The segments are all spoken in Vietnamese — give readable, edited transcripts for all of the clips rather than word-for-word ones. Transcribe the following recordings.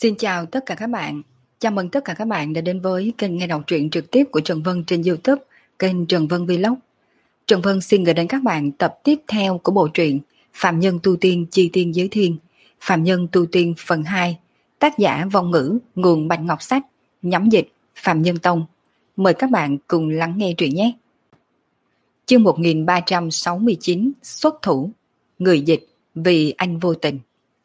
Xin chào tất cả các bạn. Chào mừng tất cả các bạn đã đến với kênh nghe đọc truyện trực tiếp của Trần Vân trên YouTube, kênh Trần Vân Vlog. Trần Vân xin gửi đến các bạn tập tiếp theo của bộ truyện Phạm Nhân Tu Tiên Chi Tiên Giới Thiên, Phạm Nhân Tu Tiên phần 2, tác giả Vong Ngữ, nguồn Bạch Ngọc Sách, nhóm dịch Phạm Nhân Tông. Mời các bạn cùng lắng nghe truyện nhé. Chương 1369 xuất thủ, người dịch vì anh vô tình.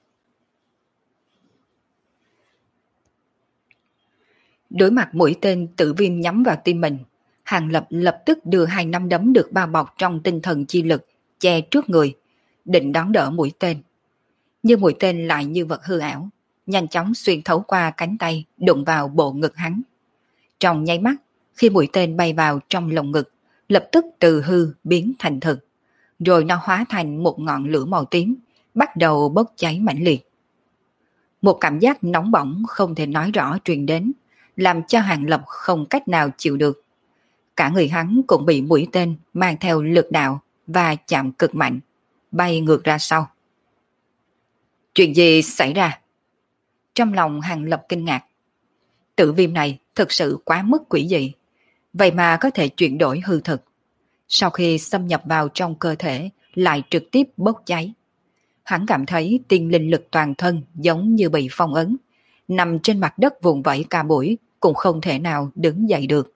Đối mặt mũi tên tử viêm nhắm vào tim mình, Hàng Lập lập tức đưa hai nắm đấm được bao bọc trong tinh thần chi lực che trước người, định đón đỡ mũi tên. Nhưng mũi tên lại như vật hư ảo, nhanh chóng xuyên thấu qua cánh tay đụng vào bộ ngực hắn. Trong nháy mắt, khi mũi tên bay vào trong lồng ngực, lập tức từ hư biến thành thực, rồi nó hóa thành một ngọn lửa màu tím, bắt đầu bốc cháy mãnh liệt. Một cảm giác nóng bỏng không thể nói rõ truyền đến, làm cho Hàng Lập không cách nào chịu được. Cả người hắn cũng bị mũi tên mang theo lực đạo và chạm cực mạnh, bay ngược ra sau. Chuyện gì xảy ra? Trong lòng Hàng Lập kinh ngạc. Tử viêm này thực sự quá mức quỷ dị, vậy mà có thể chuyển đổi hư thực. Sau khi xâm nhập vào trong cơ thể lại trực tiếp bốc cháy. Hắn cảm thấy tiên linh lực toàn thân giống như bị phong ấn, nằm trên mặt đất vùng vẫy cả buổi cũng không thể nào đứng dậy được.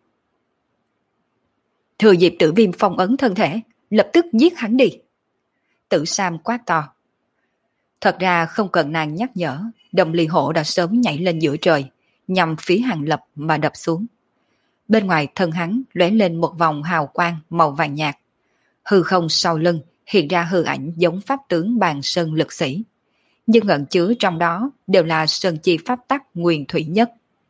Thừa dịp tử viêm phong ấn thân thể, lập tức giết hắn đi. Tử Sam quát to. Thật ra không cần nàng nhắc nhở, Đồng Ly Hổ đã sớm nhảy lên giữa trời, nhằm phía Hàng Lập mà đập xuống. Bên ngoài thân hắn lóe lên một vòng hào quang màu vàng nhạt. Hư không sau lưng hiện ra hư ảnh giống pháp tướng Bàn Sơn lực sĩ, nhưng ẩn chứa trong đó đều là sơn chi pháp tắc nguyên thủy nhất.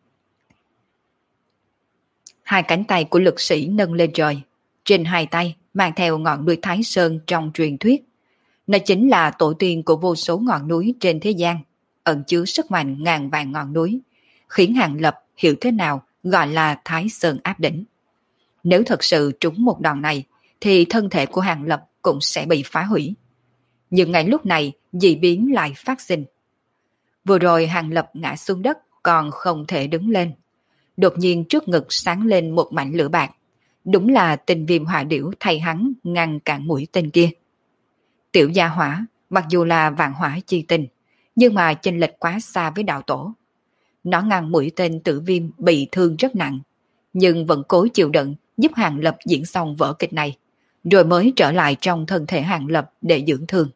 Hai cánh tay của lực sĩ nâng lên trời, trên hai tay mang theo ngọn núi Thái Sơn trong truyền thuyết. Nó chính là tổ tiên của vô số ngọn núi trên thế gian, ẩn chứa sức mạnh ngàn vàng ngọn núi, khiến Hàng Lập hiểu thế nào gọi là Thái Sơn áp đỉnh. Nếu thật sự trúng một đòn này, thì thân thể của Hàng Lập cũng sẽ bị phá hủy. Nhưng ngay lúc này, dị biến lại phát sinh. Vừa rồi Hàng Lập ngã xuống đất còn không thể đứng lên. Đột nhiên trước ngực sáng lên một mảnh lửa bạc. Đúng là tình viêm hỏa điểu thay hắn ngăn cản mũi tên kia. Tiểu gia hỏa, mặc dù là vạn hỏa chi tinh, nhưng mà chênh lệch quá xa với đạo tổ. Nó ngăn mũi tên tử viêm bị thương rất nặng, nhưng vẫn cố chịu đựng giúp Hàng Lập diễn xong vở kịch này, rồi mới trở lại trong thân thể Hàng Lập để dưỡng thương.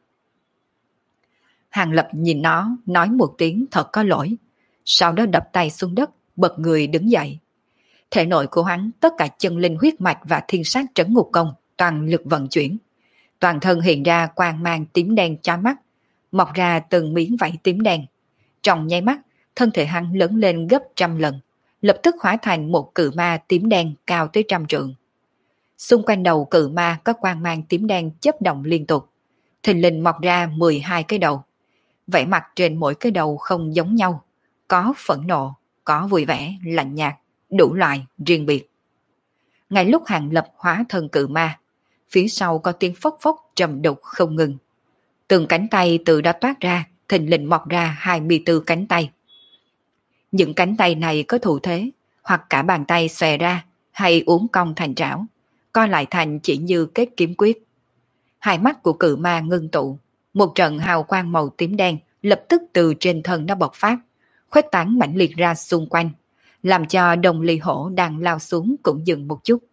Hàng Lập nhìn nó, nói một tiếng thật có lỗi, sau đó đập tay xuống đất, bật người đứng dậy. Thể nội của hắn tất cả chân linh huyết mạch và thiên sát trấn ngục công toàn lực vận chuyển. Toàn thân hiện ra quang mang tím đen chói mắt, mọc ra từng miếng vảy tím đen. Trong nháy mắt, thân thể hắn lớn lên gấp 100 lần, lập tức hóa thành một cự ma tím đen cao tới 100 trượng. Xung quanh đầu cự ma có quang mang tím đen chớp động liên tục, thình lình mọc ra 12 cái đầu. Vẻ mặt trên mỗi cái đầu không giống nhau, có phẫn nộ, có vui vẻ, lạnh nhạt, đủ loại, riêng biệt. Ngay lúc Hàng Lập hóa thân cự ma, phía sau có tiếng phốc phốc trầm đục không ngừng. Từng cánh tay từ đó toát ra, thình lình mọc ra 24 cánh tay. Những cánh tay này có thủ thế, hoặc cả bàn tay xòe ra, hay uốn cong thành trảo, co lại thành chỉ như kết kiếm quyết. Hai mắt của cự ma ngưng tụ, một trận hào quang màu tím đen lập tức từ trên thân nó bộc phát, khuếch tán mãnh liệt ra xung quanh, làm cho Đồng Ly Hổ đang lao xuống cũng dừng một chút.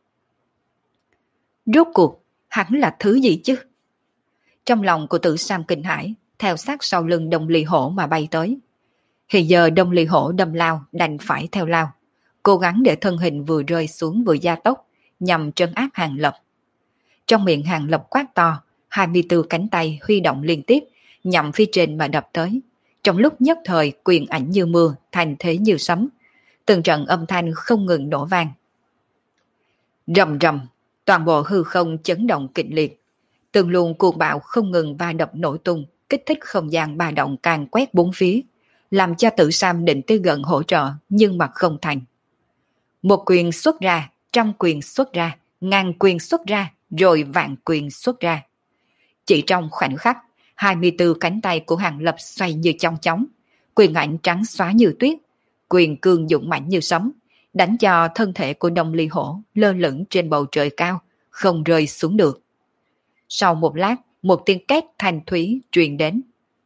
Rốt cuộc, hắn là thứ gì chứ? Trong lòng của Tử Sam kinh hãi, theo sát sau lưng Đồng Ly Hổ mà bay tới. Hiện giờ Đồng Ly Hổ đâm lao đành phải theo lao, cố gắng để thân hình vừa rơi xuống vừa gia tốc, nhằm trấn áp Hàng Lập. Trong miệng Hàng Lập quát to, 24 cánh tay huy động liên tiếp, nhằm phía trên mà đập tới. Trong lúc nhất thời quyền ảnh như mưa, thành thế như sấm. Từng trận âm thanh không ngừng nổ vang. Rầm rầm, toàn bộ hư không chấn động kịch liệt. Từng luồng cuồng bạo không ngừng va đập nổ tung, kích thích không gian ba động càng quét bốn phía, làm cho Tử Sam định tới gần hỗ trợ nhưng mà không thành. Một quyền xuất ra, 100 quyền xuất ra, 1000 quyền xuất ra, rồi vạn quyền xuất ra. Chỉ trong khoảnh khắc, 24 cánh tay của Hàng Lập xoay như chong chóng, quyền ảnh trắng xóa như tuyết, quyền cương dũng mãnh như sấm, đánh cho thân thể của Đông Ly Hổ lơ lửng trên bầu trời cao, không rơi xuống được. Sau một lát, một tiếng két thanh thúy truyền đến.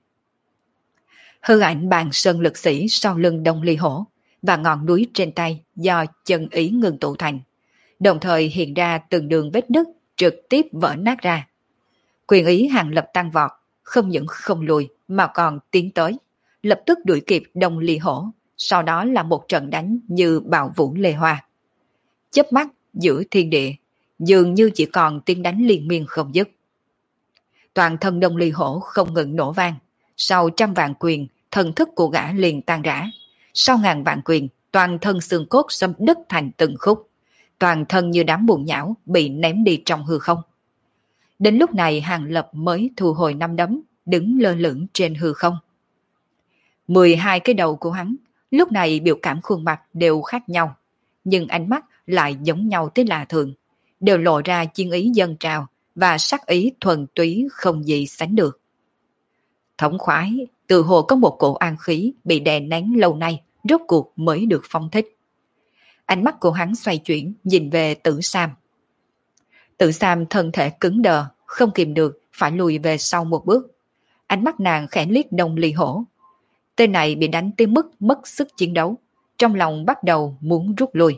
Hư ảnh bàn sơn lực sĩ sau lưng Đông Ly Hổ và ngọn núi trên tay do chân ý ngưng tụ thành, đồng thời hiện ra từng đường vết nứt trực tiếp vỡ nát ra. Quyền ý Hàng Lập tăng vọt, không những không lùi mà còn tiến tới, lập tức đuổi kịp Đông Ly Hổ, sau đó là một trận đánh như bạo vũ lê hoa. Chớp mắt giữa thiên địa, dường như chỉ còn tiếng đánh liên miên không dứt. Toàn thân Đông Ly Hổ không ngừng nổ vang, sau trăm vạn quyền, thần thức của gã liền tan rã. Sau ngàn vạn quyền, toàn thân xương cốt xâm đứt thành từng khúc, toàn thân như đám bùn nhão bị ném đi trong hư không. Đến lúc này Hàng Lập mới thu hồi năm đấm, đứng lơ lửng trên hư không. 12 cái đầu của hắn, lúc này biểu cảm khuôn mặt đều khác nhau, nhưng ánh mắt lại giống nhau tới lạ thường, đều lộ ra chiến ý dâng trào và sắc ý thuần túy không gì sánh được. Thống khoái, từ hồ có một cổ an khí bị đè nén lâu nay, rốt cuộc mới được phong thích. Ánh mắt của hắn xoay chuyển, nhìn về Tử Sam. Tử Sam thân thể cứng đờ, không kìm được, phải lùi về sau một bước. Ánh mắt nàng khẽ liếc Đông Ly Hổ. Tên này bị đánh tới mức mất sức chiến đấu, trong lòng bắt đầu muốn rút lui.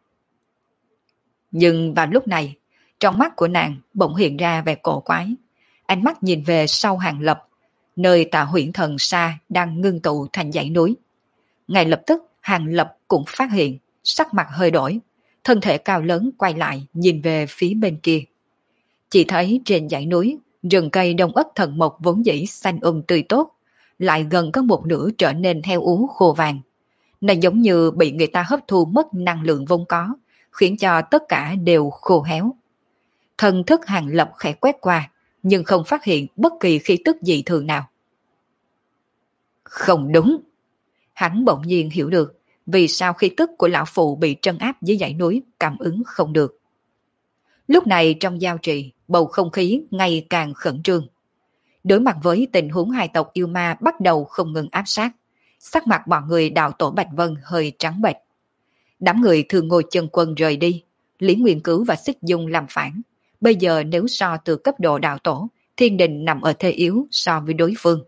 Nhưng vào lúc này, trong mắt của nàng bỗng hiện ra vẻ cổ quái. Ánh mắt nhìn về sau Hàng Lập, nơi Tà Huyễn Thần Sa đang ngưng tụ thành dãy núi. Ngay lập tức Hàng Lập cũng phát hiện, sắc mặt hơi đổi, thân thể cao lớn quay lại nhìn về phía bên kia. Chỉ thấy trên dãy núi, rừng cây đông ất thần mộc vốn dĩ xanh tươi tốt, lại gần có một nửa trở nên heo ú khô vàng. Nó giống như bị người ta hấp thu mất năng lượng vốn có, khiến cho tất cả đều khô héo. Thần thức Hàng Lập khẽ quét qua, nhưng không phát hiện bất kỳ khí tức dị thường nào. Không đúng. Hắn bỗng nhiên hiểu được vì sao khí tức của lão phụ bị trấn áp dưới dãy núi cảm ứng không được. Lúc này trong giao trì, bầu không khí ngày càng khẩn trương. Đối mặt với tình huống hai tộc yêu ma bắt đầu không ngừng áp sát, sắc mặt bọn người đạo tổ Bạch Vân hơi trắng bệch. Đám người thường ngồi chân quân rời đi, Lý Nguyên Cứu và Xích Dung làm phản. Bây giờ nếu so từ cấp độ đạo tổ, thiên đình nằm ở thế yếu so với đối phương.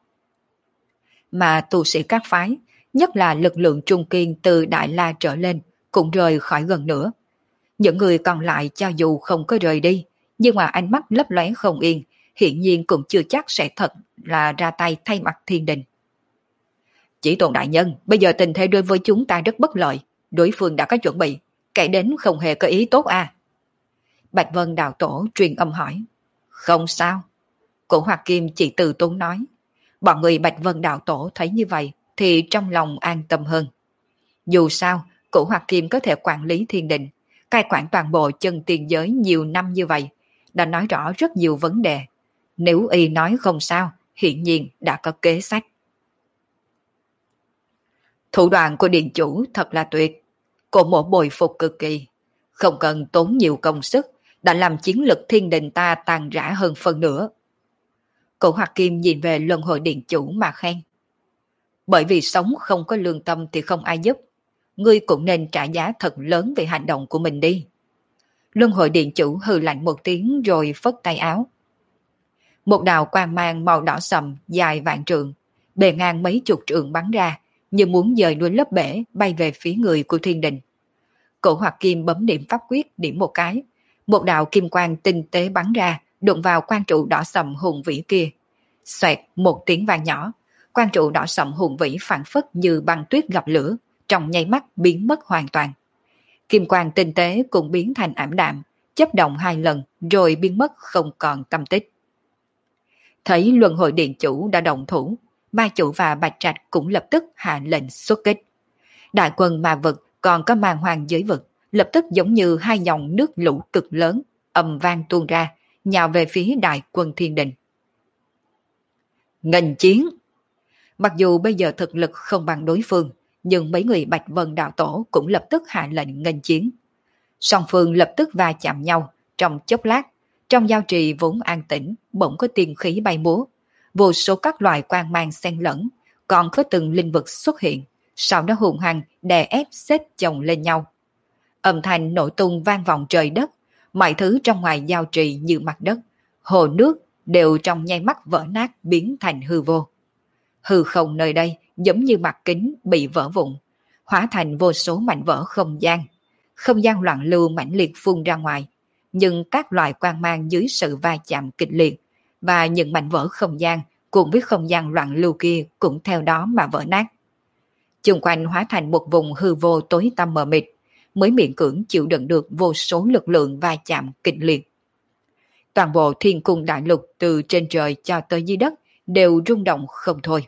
Mà tu sĩ các phái, nhất là lực lượng trung kiên từ Đại La trở lên, cũng rời khỏi gần nữa. Những người còn lại cho dù không có rời đi, nhưng mà ánh mắt lấp lóe không yên, hiện nhiên cũng chưa chắc sẽ thật là ra tay thay mặt thiên đình. Chỉ Tôn đại nhân, bây giờ tình thế đối với chúng ta rất bất lợi, đối phương đã có chuẩn bị, kẻ đến không hề có ý tốt à. Bạch Vân đạo tổ truyền âm hỏi. Không sao. Cổ Hoạt Kim chỉ từ tốn nói. Bọn người Bạch Vân đạo tổ thấy như vậy thì trong lòng an tâm hơn. Dù sao, Cổ Hoạt Kim có thể quản lý thiên đình, cai quản toàn bộ chân tiền giới nhiều năm như vậy, đã nói rõ rất nhiều vấn đề. Nếu y nói không sao, hiển nhiên đã có kế sách. Thủ đoạn của điện chủ thật là tuyệt. Cổ mộ bồi phục cực kỳ. Không cần tốn nhiều công sức, đã làm chiến lực thiên đình ta tàn rã hơn phần nữa. Cổ Hoạt Kim nhìn về luân hồi điện chủ mà khen. Bởi vì sống không có lương tâm thì không ai giúp. Ngươi cũng nên trả giá thật lớn về hành động của mình đi. Luân hồi điện chủ hừ lạnh một tiếng rồi phất tay áo. Một đạo quang mang màu đỏ sầm dài vạn trượng, bề ngang mấy chục trượng bắn ra, như muốn dời núi lấp bể bay về phía người của thiên đình. Cổ Hoạt Kim bấm điểm pháp quyết điểm một cái, một đạo kim quang tinh tế bắn ra, đụng vào quan trụ đỏ sầm hùng vĩ kia. Xoẹt một tiếng vang nhỏ, quan trụ đỏ sầm hùng vĩ phản phất như băng tuyết gặp lửa, trong nháy mắt biến mất hoàn toàn. Kim quang tinh tế cũng biến thành ảm đạm, chớp động 2 lần rồi biến mất không còn tâm tích. Thấy luân hồi điện chủ đã động thủ, ma chủ và Bạch Trạch cũng lập tức hạ lệnh xuất kích. Đại quân ma vực còn có màn hoàng giới vực, lập tức giống như hai dòng nước lũ cực lớn, ầm vang tuôn ra, nhào về phía đại quân thiên đình. Nghênh chiến! Mặc dù bây giờ thực lực không bằng đối phương, nhưng mấy người Bạch Vân đạo tổ cũng lập tức hạ lệnh nghênh chiến. Song phương lập tức va chạm nhau, trong chốc lát, trong giao trì vốn an tĩnh, bỗng có tiên khí bay múa, vô số các loại quang mang xen lẫn, còn có từng linh vực xuất hiện, sau đó hùng hăng đè ép xếp chồng lên nhau. Âm thanh nổ tung vang vọng trời đất, mọi thứ trong ngoài giao trì như mặt đất, hồ nước đều trong nháy mắt vỡ nát biến thành hư vô. Hư không nơi đây giống như mặt kính bị vỡ vụn, hóa thành vô số mảnh vỡ không gian. Không gian loạn lưu mãnh liệt phun ra ngoài, nhưng các loại quang mang dưới sự va chạm kịch liệt và những mảnh vỡ không gian cùng với không gian loạn lưu kia cũng theo đó mà vỡ nát. Chung quanh hóa thành một vùng hư vô tối tăm mờ mịt, mới miễn cưỡng chịu đựng được vô số lực lượng va chạm kịch liệt. Toàn bộ thiên cung đại lục từ trên trời cho tới dưới đất đều rung động không thôi.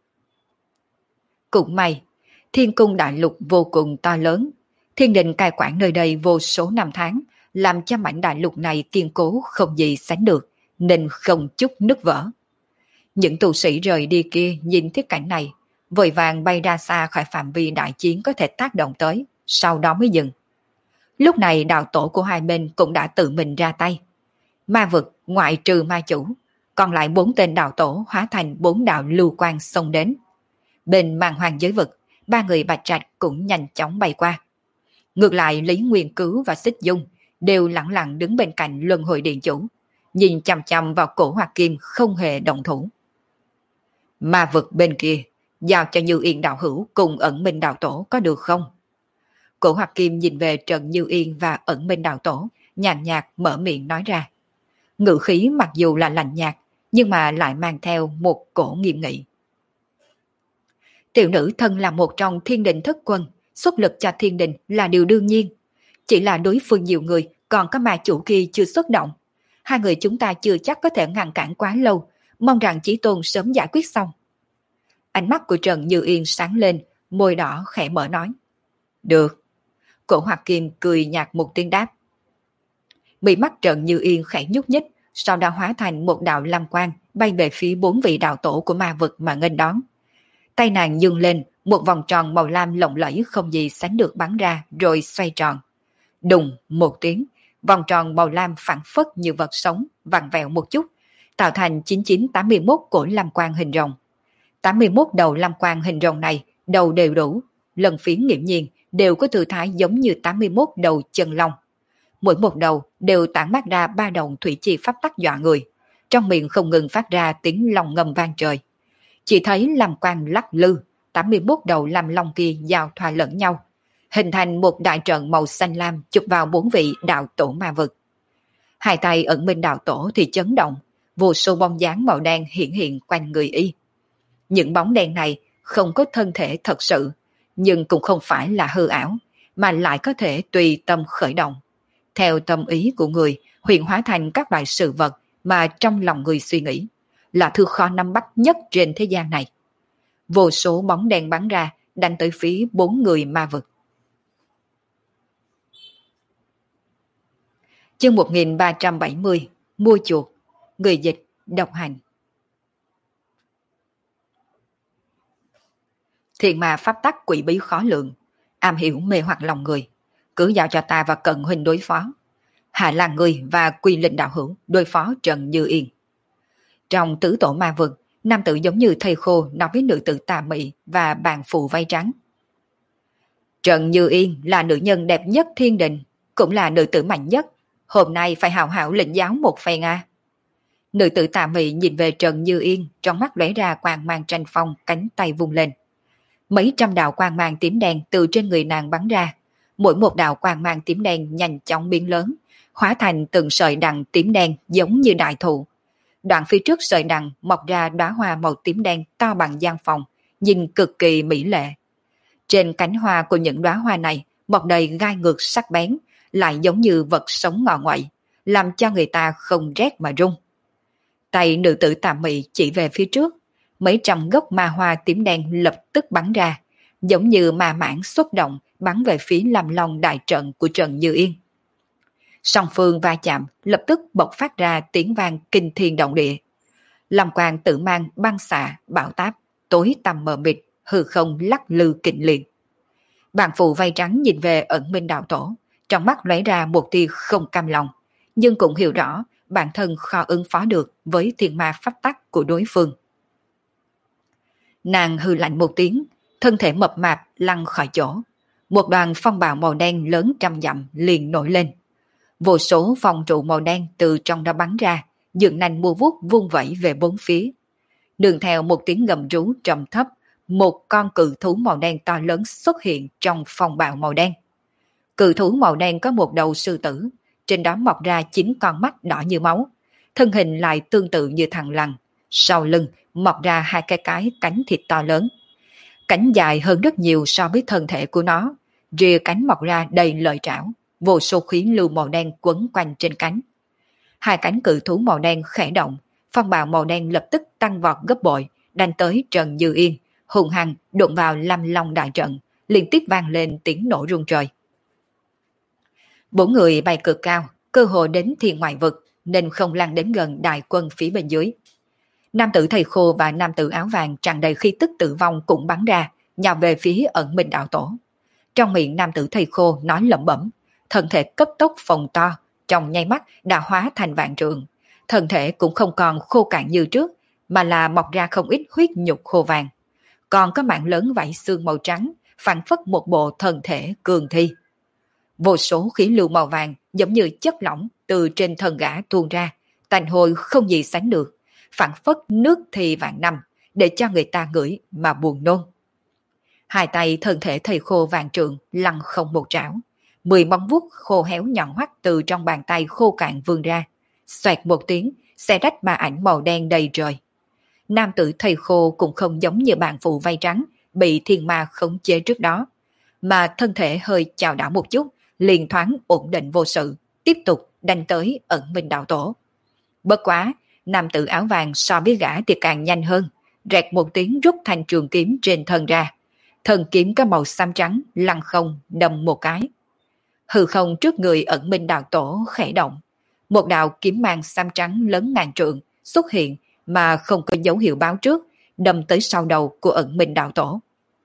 Cũng may, thiên cung đại lục vô cùng to lớn, thiên đình cai quản nơi đây vô số năm tháng, làm cho mảnh đại lục này kiên cố không gì sánh được, nên không chút nứt vỡ. Những tu sĩ rời đi kia nhìn thấy cảnh này, vội vàng bay ra xa khỏi phạm vi đại chiến có thể tác động tới, sau đó mới dừng. Lúc này đạo tổ của hai bên cũng đã tự mình ra tay. Ma vực ngoại trừ ma chủ, còn lại 4 tên đạo tổ hóa thành 4 đạo lưu quang xông đến. Bên màn hoàng giới vực, 3 người Bạch Trạch cũng nhanh chóng bay qua. Ngược lại Lý Nguyên Cứu và Xích Dung đều lặng lặng đứng bên cạnh luân hồi điện chủ, nhìn chằm chằm vào cổ Hoạt Kim không hề động thủ. Ma vực bên kia, giao cho Như Yên đạo hữu cùng Ẩn Minh đạo tổ có được không? Cổ Hoạt Kim nhìn về Trần Như Yên và Ẩn Minh đạo tổ, nhàn nhạt mở miệng nói ra. Ngữ khí mặc dù là lạnh nhạt, nhưng mà lại mang theo một cổ nghiêm nghị. Tiểu nữ thân là một trong thiên đình thất quân, xuất lực cho thiên đình là điều đương nhiên. Chỉ là đối phương nhiều người, còn có ma chủ kia chưa xuất động. Hai người chúng ta chưa chắc có thể ngăn cản quá lâu, mong rằng Chí Tôn sớm giải quyết xong. Ánh mắt của Trần Như Yên sáng lên, môi đỏ khẽ mở nói. Được. Cổ Hoạt Kim cười nhạt một tiếng đáp. Mí mắt Trần Như Yên khẽ nhúc nhích, sau đó hóa thành một đạo lam quang bay về phía 4 vị đạo tổ của ma vực mà nghênh đón. Tay nàng dương lên, một vòng tròn màu lam lộng lẫy không gì sánh được bắn ra rồi xoay tròn. Đùng một tiếng, vòng tròn màu lam phản phất như vật sống, vặn vẹo một chút, tạo thành 9981 cổ lam quang hình rồng. 81 đầu lam quang hình rồng này, đầu đều đủ, lần phiến nghiễm nhiên đều có tư thái giống như 81 đầu chân long. Mỗi một đầu đều tản mát ra 3 đồng thủy chi pháp tắc dọa người, trong miệng không ngừng phát ra tiếng long ngầm vang trời. Chỉ thấy lam quang lắc lư, 81 đầu lam long kia giao thoa lẫn nhau, hình thành một đại trận màu xanh lam chụp vào 4 vị đạo tổ ma vực. Hai tay Ẩn Minh đạo tổ thì chấn động, vô số bóng dáng màu đen hiện hiện quanh người y. Những bóng đen này không có thân thể thật sự, nhưng cũng không phải là hư ảo, mà lại có thể tùy tâm khởi động. Theo tâm ý của người, hiện hóa thành các loại sự vật mà trong lòng người suy nghĩ, là thứ khó nắm bắt nhất trên thế gian này. Vô số bóng đen bắn ra, đánh tới phía 4 người ma vực. Chương 1370, mua chuột, người dịch, độc hành. Thiện mà pháp tắc quỷ bí khó lượng, am hiểu mê hoặc lòng người, cứ giao cho ta và Cận huynh đối phó. Hạ là người và Quy Linh đạo hữu đối phó Trần Như Yên. Trong tứ tổ ma vực, nam tử giống như thầy khô nói với nữ tử tà mị và bàn phụ váy trắng. Trần Như Yên là nữ nhân đẹp nhất thiên đình, cũng là nữ tử mạnh nhất. Hôm nay phải hào hảo lĩnh giáo một phen à. Nữ tử tà mị nhìn về Trần Như Yên, trong mắt lóe ra quang mang tranh phong, cánh tay vung lên. Mấy trăm đạo quang mang tím đen từ trên người nàng bắn ra. Mỗi một đạo quang mang tím đen nhanh chóng biến lớn, hóa thành từng sợi đằng tím đen giống như đại thụ. Đoạn phía trước sợi đằng mọc ra đóa hoa màu tím đen to bằng gian phòng, nhìn cực kỳ mỹ lệ. Trên cánh hoa của những đóa hoa này mọc đầy gai ngược sắc bén, lại giống như vật sống ngọ nguậy, làm cho người ta không rét mà run. Tay nữ tử tà mị chỉ về phía trước, mấy trăm gốc ma hoa tím đen lập tức bắn ra, giống như ma mãng xuất động bắn về phía Lam Long đại trận của Trần Như Yên. Song phương va chạm lập tức bộc phát ra tiếng vang kinh thiên động địa. Lâm quang tự mang băng xạ, bão táp, tối tăm mờ mịt, hư không lắc lư kịch liệt. Bàn phụ vây trắng nhìn về Ẩn Minh đạo tổ, trong mắt lóe ra một tia không cam lòng, nhưng cũng hiểu rõ bản thân khó ứng phó được với thiên ma pháp tắc của đối phương. Nàng hư lạnh một tiếng, thân thể mập mạp lăn khỏi chỗ. Một đoàn phong bạo màu đen lớn trăm dặm liền nổi lên. Vô số phong trụ màu đen từ trong đó bắn ra, dựng nành mua vuốt vung vẩy về bốn phía. Đường theo một tiếng gầm rú trầm thấp, một con cự thú màu đen to lớn xuất hiện trong phong bạo màu đen. Cự thú màu đen có một đầu sư tử, trên đó mọc ra 9 con mắt đỏ như máu. Thân hình lại tương tự như thằn lằn, sau lưng mọc ra hai cái cánh thịt to lớn. Cánh dài hơn rất nhiều so với thân thể của nó, rìa cánh mọc ra đầy lợi trảo, vô số khí lưu màu đen quấn quanh trên cánh. Hai cánh cự thú màu đen khẽ động, phong bạo màu đen lập tức tăng vọt gấp bội, đánh tới Trần Như Yên, hùng hăng đụng vào Lam Long đại trận, liên tiếp vang lên tiếng nổ rung trời. Bốn người bay cực cao, cơ hồ đến thiên ngoại vực, nên không lan đến gần đại quân phía bên dưới. Nam tử thầy khô và nam tử áo vàng tràn đầy khí tức tử vong cũng bắn ra, nhào về phía ẩn minh đạo tổ. Trong miệng nam tử thầy khô nói lẩm bẩm, thân thể cấp tốc phồng to, trong nháy mắt đã hóa thành vạn trượng. Thân thể cũng không còn khô cạn như trước, mà là mọc ra không ít huyết nhục khô vàng. Còn có mảng lớn vảy xương màu trắng, phản phất một bộ thân thể cường thi. Vô số khí lưu màu vàng giống như chất lỏng từ trên thân gã tuôn ra, tanh hôi không gì sánh được, phản phất nước thì vạn năm, để cho người ta ngửi mà buồn nôn. Hai tay thân thể thầy khô vàng trượng lăn không một trảo, 10 móng vuốt khô héo nhọn hoắt từ trong bàn tay khô cạn vươn ra, xoẹt một tiếng, xé rách ma ảnh màu đen đầy trời. Nam tử thầy khô cũng không giống như bạn phụ vây trắng bị thiên ma khống chế trước đó, mà thân thể hơi chào đảo một chút, liền thoáng ổn định vô sự, tiếp tục đánh tới ẩn minh đạo tổ. Bất quá, nam tử áo vàng so với gã thì càng nhanh hơn, rẹt một tiếng rút thanh trường kiếm trên thân ra. Thân kiếm có màu xám trắng lăn không đâm một cái. Hư không trước người ẩn minh đạo tổ khẽ động. Một đạo kiếm mang xám trắng lớn ngàn trượng xuất hiện mà không có dấu hiệu báo trước, đâm tới sau đầu của ẩn minh đạo tổ.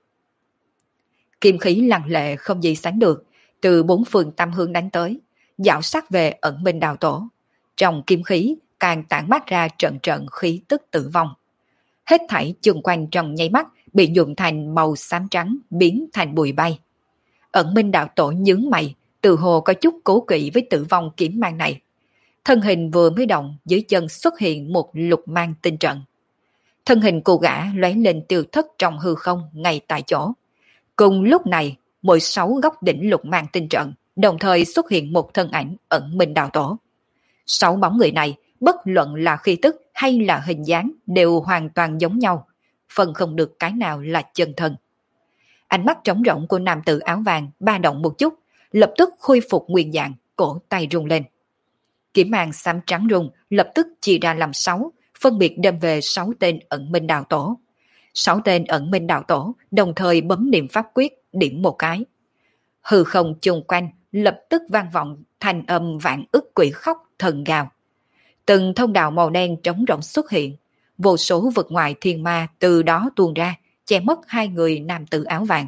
Kim khí lăng lệ không gì sánh được, từ bốn phương tám hướng đánh tới, dạo sát về ẩn minh đạo tổ. Trong kim khí càng tản mát ra trận trận khí tức tử vong. Hết thảy chung quanh trong nháy mắt bị nhuộm thành màu xám trắng, biến thành bụi bay. Ẩn minh đạo tổ nhướng mày, từ hồ có chút cố kỵ với tử vong kiếm mang này. Thân hình vừa mới động, dưới chân xuất hiện một lục mang tinh trận. Thân hình cô gã lóe lên tiêu thất trong hư không ngay tại chỗ. Cùng lúc này, mỗi 6 góc đỉnh lục mang tinh trận đồng thời xuất hiện một thân ảnh ẩn minh đạo tổ. 6 bóng người này, bất luận là khí tức hay là hình dáng đều hoàn toàn giống nhau, phân không được cái nào là chân thân. Ánh mắt trống rỗng của nam tử áo vàng ba động một chút, lập tức khôi phục nguyên dạng, cổ tay rung lên. Kiếm mang xám trắng rung lập tức chia ra làm 6, phân biệt đâm về 6 tên ẩn minh đạo tổ. 6 tên ẩn minh đạo tổ đồng thời bấm niệm pháp quyết, điểm một cái. Hư không chung quanh lập tức vang vọng thành âm vạn ức quỷ khóc thần gào. Từng thông đạo màu đen trống rỗng xuất hiện, vô số vực ngoại thiên ma từ đó tuôn ra, che mất hai người nam tử áo vàng.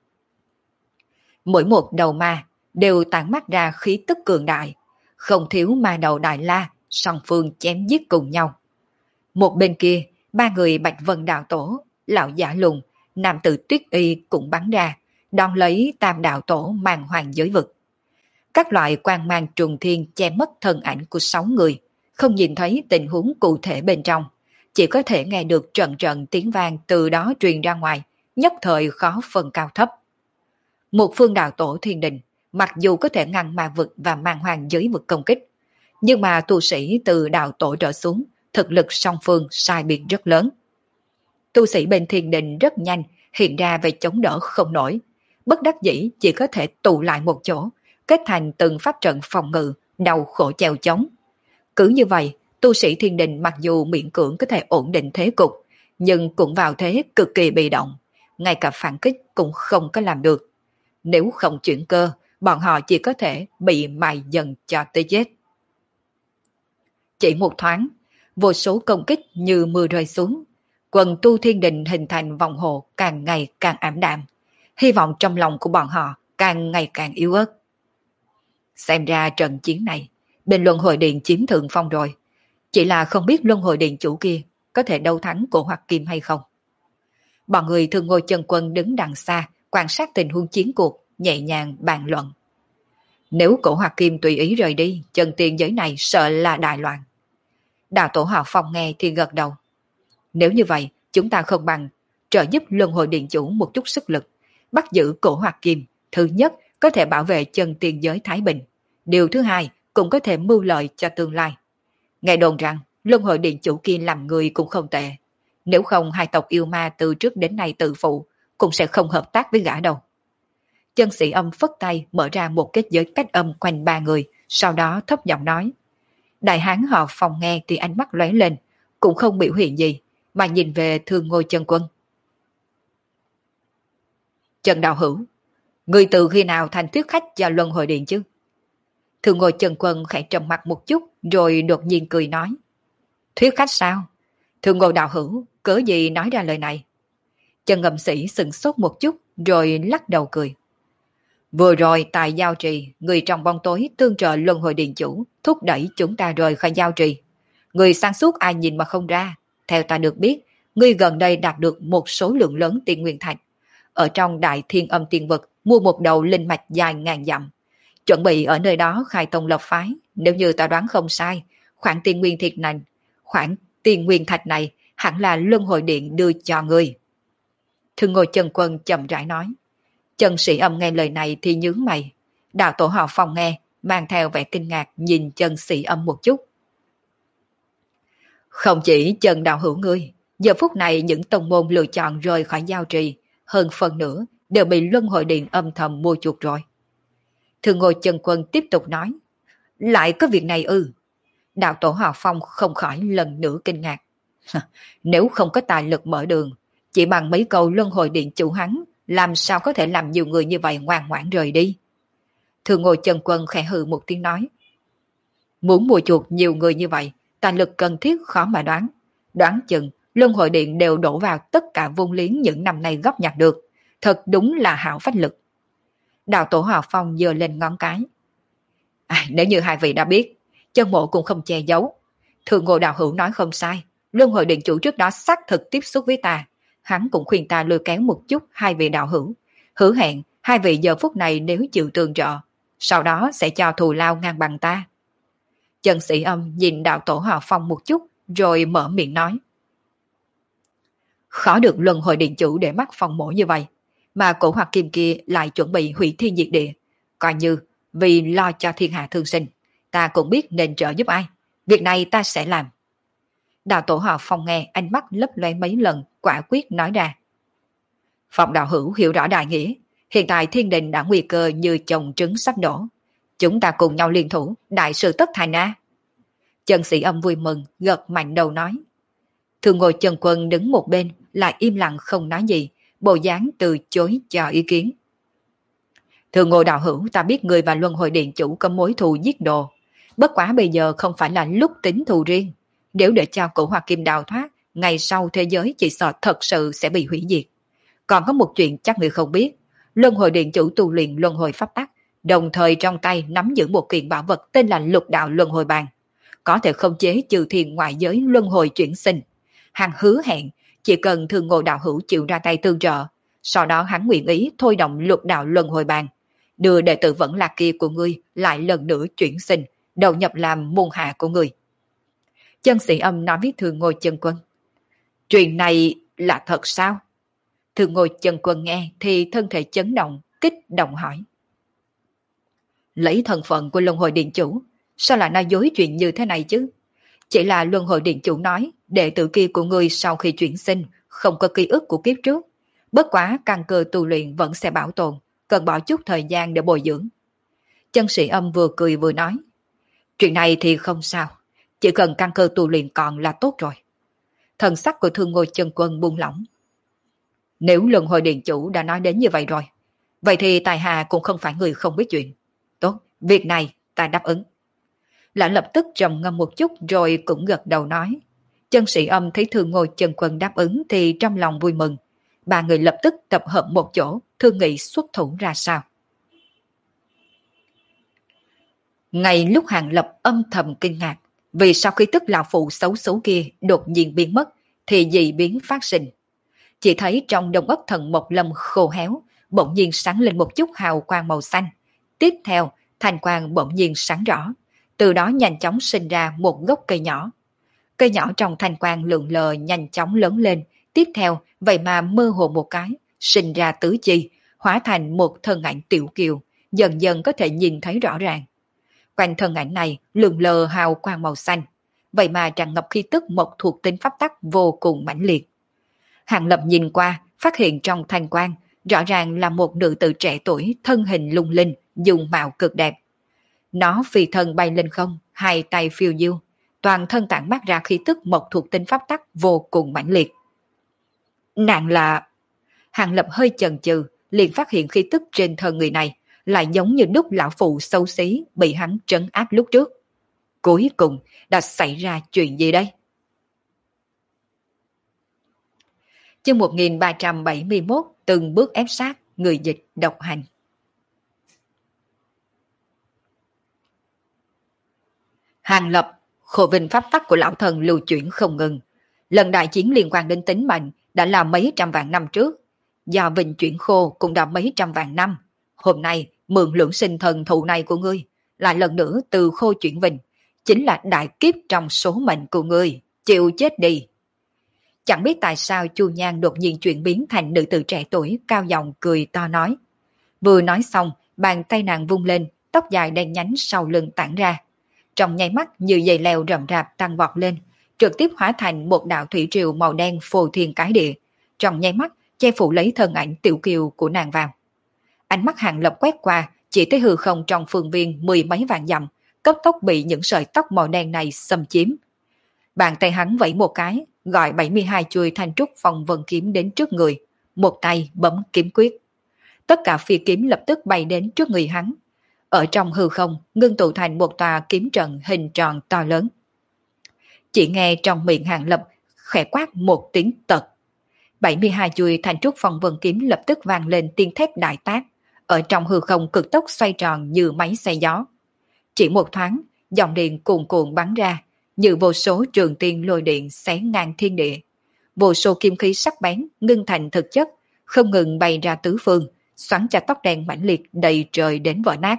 Mỗi một đầu ma đều tản mát ra khí tức cường đại, không thiếu ma đầu Đại La, song phương chém giết cùng nhau. Một bên kia, 3 người Bạch Vân đạo tổ, lão giả lùng, nam tử Tuyết Y cũng bắn ra, đón lấy Tam đạo tổ mang hoàng giới vực. Các loại quang mang trùng thiên che mất thân ảnh của 6 người, không nhìn thấy tình huống cụ thể bên trong, chỉ có thể nghe được trận trận tiếng vang từ đó truyền ra ngoài, nhất thời khó phân cao thấp. Một phương đạo tổ thiên đình, mặc dù có thể ngăn ma vực và mang hoàng giới vực công kích, nhưng mà tu sĩ từ đạo tổ trở xuống, thực lực song phương sai biệt rất lớn. Tu sĩ bên thiên đình rất nhanh hiện ra về chống đỡ không nổi, bất đắc dĩ chỉ có thể tụ lại một chỗ, kết thành từng pháp trận phòng ngự, đau khổ chèo chống. Cứ như vậy, tu sĩ thiên đình mặc dù miễn cưỡng có thể ổn định thế cục, nhưng cũng vào thế cực kỳ bị động, ngay cả phản kích cũng không có làm được. Nếu không chuyển cơ, bọn họ chỉ có thể bị mài dần cho tới chết. Chỉ một thoáng, vô số công kích như mưa rơi xuống, quần tu thiên đình hình thành vòng hồ càng ngày càng ảm đạm, hy vọng trong lòng của bọn họ càng ngày càng yếu ớt. Xem ra trận chiến này, bên Luân Hồi Điện chiếm thượng phong rồi, chỉ là không biết Luân Hồi Điện chủ kia có thể đấu thắng cổ Hoặc Kim hay không. Bọn người Thương Ngô Chân Quân đứng đằng xa, quan sát tình huống chiến cuộc, nhẹ nhàng bàn luận. Nếu Cổ Hoạt Kim tùy ý rời đi, chân tiên giới này sợ là đại loạn. Đạo tổ Hạo Phong nghe thì gật đầu. Nếu như vậy, chúng ta không bằng trợ giúp Luân Hồi Điện Chủ một chút sức lực, bắt giữ Cổ Hoạt Kim. Thứ nhất, có thể bảo vệ chân tiên giới Thái Bình. Điều thứ hai, cũng có thể mưu lợi cho tương lai. Nghe đồn rằng, Luân Hồi Điện Chủ kia làm người cũng không tệ. Nếu không hai tộc yêu ma từ trước đến nay tự phụ, cũng sẽ không hợp tác với gã đâu. Chân sĩ âm phất tay mở ra một kết giới cách âm quanh ba người, sau đó thấp giọng nói. Đại hán họ Phong nghe thì ánh mắt lóe lên, cũng không biểu hiện gì, mà nhìn về Thương Ngô Chân Quân. Trần Đạo Hữu, người từ khi nào thành thuyết khách cho Luân Hồi Điện chứ? Thương Ngô Chân Quân khẽ trầm mặt một chút, rồi đột nhiên cười nói. Thuyết khách sao? Thương Ngô Đạo Hữu, cớ gì nói ra lời này? Chân Ngậm Sĩ sững sốt một chút, rồi lắc đầu cười. Vừa rồi tại giao trì, người trong bóng tối tương trợ Luân Hồi Điện Chủ, thúc đẩy chúng ta rời khỏi giao trì. Người sáng suốt ai nhìn mà không ra. Theo ta được biết, ngươi gần đây đạt được một số lượng lớn tiên nguyên thạch. Ở trong Đại Thiên Âm Tiên Vực mua một đầu linh mạch dài ngàn dặm. Chuẩn bị ở nơi đó khai tông lập phái. Nếu như ta đoán không sai, khoản tiền nguyên thạch này hẳn là Luân Hồi Điện đưa cho ngươi. Thương Ngô Chân Quân chậm rãi nói. Chân sĩ âm nghe lời này thì nhướng mày. Đạo tổ họ Phong nghe, mang theo vẻ kinh ngạc nhìn chân sĩ âm một chút. Không chỉ chân đạo hữu ngươi, giờ phút này những tông môn lựa chọn rời khỏi giao trì, hơn phần nữa đều bị Luân Hồi Điện âm thầm mua chuộc rồi. Thương Ngô Chân Quân tiếp tục nói. Lại có việc này ư? Đạo tổ họ Phong không khỏi lần nữa kinh ngạc. Nếu không có tài lực mở đường, chỉ bằng mấy câu Luân Hồi Điện chủ hắn, làm sao có thể làm nhiều người như vậy ngoan ngoãn rời đi? Thương Ngô Chân Quân khẽ hừ một tiếng nói. Muốn mua chuộc nhiều người như vậy, tài lực cần thiết khó mà đoán. Đoán chừng, Luân Hồi Điện đều đổ vào tất cả vung liếng những năm nay góp nhặt được. Thật đúng là hảo phách lực. Đạo tổ Hòa Phong giơ lên ngón cái. Nếu như hai vị đã biết, chân mộ cũng không che giấu. Thường Ngô Đạo Hữu nói không sai. Luân Hồi Điện chủ trước đó xác thực tiếp xúc với ta. Hắn cũng khuyên ta lôi kéo một chút hai vị đạo hữu. Hứa hẹn hai vị giờ phút này nếu chịu tương trợ, sau đó sẽ cho thù lao ngang bằng ta. Trần Sĩ Âm nhìn đạo tổ Hòa Phong một chút, rồi mở miệng nói. Khó được Luân Hồi Điện chủ để mắt phòng mổ như vậy, mà cổ Hoặc Kim kia lại chuẩn bị hủy thiên diệt địa. Coi như vì lo cho thiên hạ thương sinh, ta cũng biết nên trợ giúp ai. Việc này ta sẽ làm. Đạo tổ Hòa Phong nghe ánh mắt lấp lóe mấy lần, quả quyết nói ra. Phong đạo hữu hiểu rõ đại nghĩa. Hiện tại thiên đình đã nguy cơ như chồng trứng sắp nổ. Chúng ta cùng nhau liên thủ, đại sự tất thành a. Trần Sĩ Âm vui mừng, gật mạnh đầu nói. Thường ngồi Trần Quân đứng một bên, lại im lặng không nói gì, bộ dáng từ chối cho ý kiến. Thường ngồi đạo hữu, ta biết người và Luân Hồi Điện chủ có mối thù giết đồ. Bất quá bây giờ không phải là lúc tính thù riêng. Nếu để cho cổ Hoa Kim đào thoát, ngày sau thế giới chỉ sợ thật sự sẽ bị hủy diệt. Còn có một chuyện chắc người không biết. Luân Hồi Điện chủ tu luyện Luân Hồi Pháp Tắc, đồng thời trong tay nắm giữ một kiện bảo vật tên là Lục Đạo Luân Hồi Bàn, có thể khống chế trừ thiên ngoại giới luân hồi chuyển sinh. Hắn hứa hẹn chỉ cần Thường Ngộ đạo hữu chịu ra tay tương trợ, sau đó hắn nguyện ý thôi động Lục Đạo Luân Hồi Bàn, đưa đệ tử vẫn lạc kia của ngươi lại lần nữa chuyển sinh, đầu nhập làm môn hạ của ngươi. Chân Sĩ Âm nói với Thường Ngô Chân Quân. Chuyện này là thật sao? Thường Ngô Chân Quân nghe thì thân thể chấn động, kích động hỏi. Lấy thân phận của Luân Hồi Điện chủ, sao lại nói dối chuyện như thế này chứ? Chỉ là Luân Hồi Điện chủ nói, đệ tử kia của ngươi sau khi chuyển sinh, không có ký ức của kiếp trước. Bất quá căn cơ tu luyện vẫn sẽ bảo tồn, cần bỏ chút thời gian để bồi dưỡng. Chân Sĩ Âm vừa cười vừa nói. Chuyện này thì không sao, chỉ cần căn cơ tu luyện còn là tốt rồi. Thần sắc của Thương Ngô Chân Quân buông lỏng. Nếu Luân Hồi Điện chủ đã nói đến như vậy rồi, vậy thì tài hạ cũng không phải người không biết chuyện. Tốt, việc này ta đáp ứng. Lão lập tức trầm ngâm một chút rồi cũng gật đầu nói. Chân Sĩ Âm thấy Thương Ngô Chân Quân đáp ứng thì trong lòng vui mừng. Ba người lập tức tập hợp một chỗ, thương nghị xuất thủ ra sao. Ngay lúc Hàng Lập âm thầm kinh ngạc, vì sau khi tức lão phụ xấu xấu kia đột nhiên biến mất, thì dị biến phát sinh. Chỉ thấy trong đông ất thần một lâm khô héo, bỗng nhiên sáng lên một chút hào quang màu xanh. Tiếp theo, thanh quang bỗng nhiên sáng rõ. Từ đó nhanh chóng sinh ra một gốc cây nhỏ. Cây nhỏ trong thanh quang lượn lờ nhanh chóng lớn lên. Tiếp theo, vậy mà mơ hồ một cái, sinh ra tứ chi, hóa thành một thân ảnh tiểu kiều, dần dần có thể nhìn thấy rõ ràng. Quanh thân ảnh này lượn lờ hào quang màu xanh, vậy mà tràn ngập khí tức một thuộc tính pháp tắc vô cùng mãnh liệt. Hàng Lập nhìn qua, phát hiện trong thanh quang, rõ ràng là một nữ tử trẻ tuổi, thân hình lung linh, dùng mạo cực đẹp. Nó phi thân bay lên không, hai tay phiêu diêu, toàn thân tản mát ra khí tức một thuộc tính pháp tắc vô cùng mãnh liệt. Nàng là... Hàng Lập hơi chần chừ, liền phát hiện khí tức trên thân người này, lại giống như lúc lão phụ xấu xí bị hắn trấn áp lúc trước. Cuối cùng đã xảy ra chuyện gì đây? Chương 1371, từng bước ép sát, người dịch độc hành. Hàng Lập, khổ vinh pháp tắc của lão thần lưu chuyển không ngừng. Lần đại chiến liên quan đến tính mệnh đã là mấy trăm vạn năm trước, do vinh chuyển khô cũng đã mấy trăm vạn năm. Hôm nay, mượn lượng sinh thần thụ này của ngươi, lại lần nữa từ khô chuyển vinh, chính là đại kiếp trong số mệnh của ngươi, chịu chết đi. Chẳng biết tại sao Chu Nhan đột nhiên chuyển biến thành nữ tử trẻ tuổi, cao giọng cười to nói. Vừa nói xong, bàn tay nàng vung lên, tóc dài đen nhánh sau lưng tản ra. Trong nháy mắt như dây leo rậm rạp tăng vọt lên, trực tiếp hóa thành một đạo thủy triều màu đen phô thiên cái địa. Trong nháy mắt che phủ lấy thân ảnh tiểu kiều của nàng vào. Ánh mắt Hàng Lập quét qua, chỉ thấy hư không trong phương viên mười mấy vạn dặm, cấp tốc bị những sợi tóc màu đen này xâm chiếm. Bàn tay hắn vẫy một cái, gọi 72 chuôi thanh trúc phong vân kiếm đến trước người, một tay bấm kiếm quyết. Tất cả phi kiếm lập tức bay đến trước người hắn. Ở trong hư không, ngưng tụ thành một tòa kiếm trận hình tròn to lớn. Chỉ nghe trong miệng Hàng Lập khẽ quát một tiếng tật. 72 chuôi thanh trúc phong vân kiếm lập tức vang lên tiếng thép đại tác, ở trong hư không cực tốc xoay tròn như máy xay gió. Chỉ một thoáng, dòng điện cuồn cuộn bắn ra, như vô số trường tiên lôi điện xé ngang thiên địa. Vô số kim khí sắc bén ngưng thành thực chất, không ngừng bay ra tứ phương, xoắn cho tóc đen mãnh liệt đầy trời đến vỡ nát.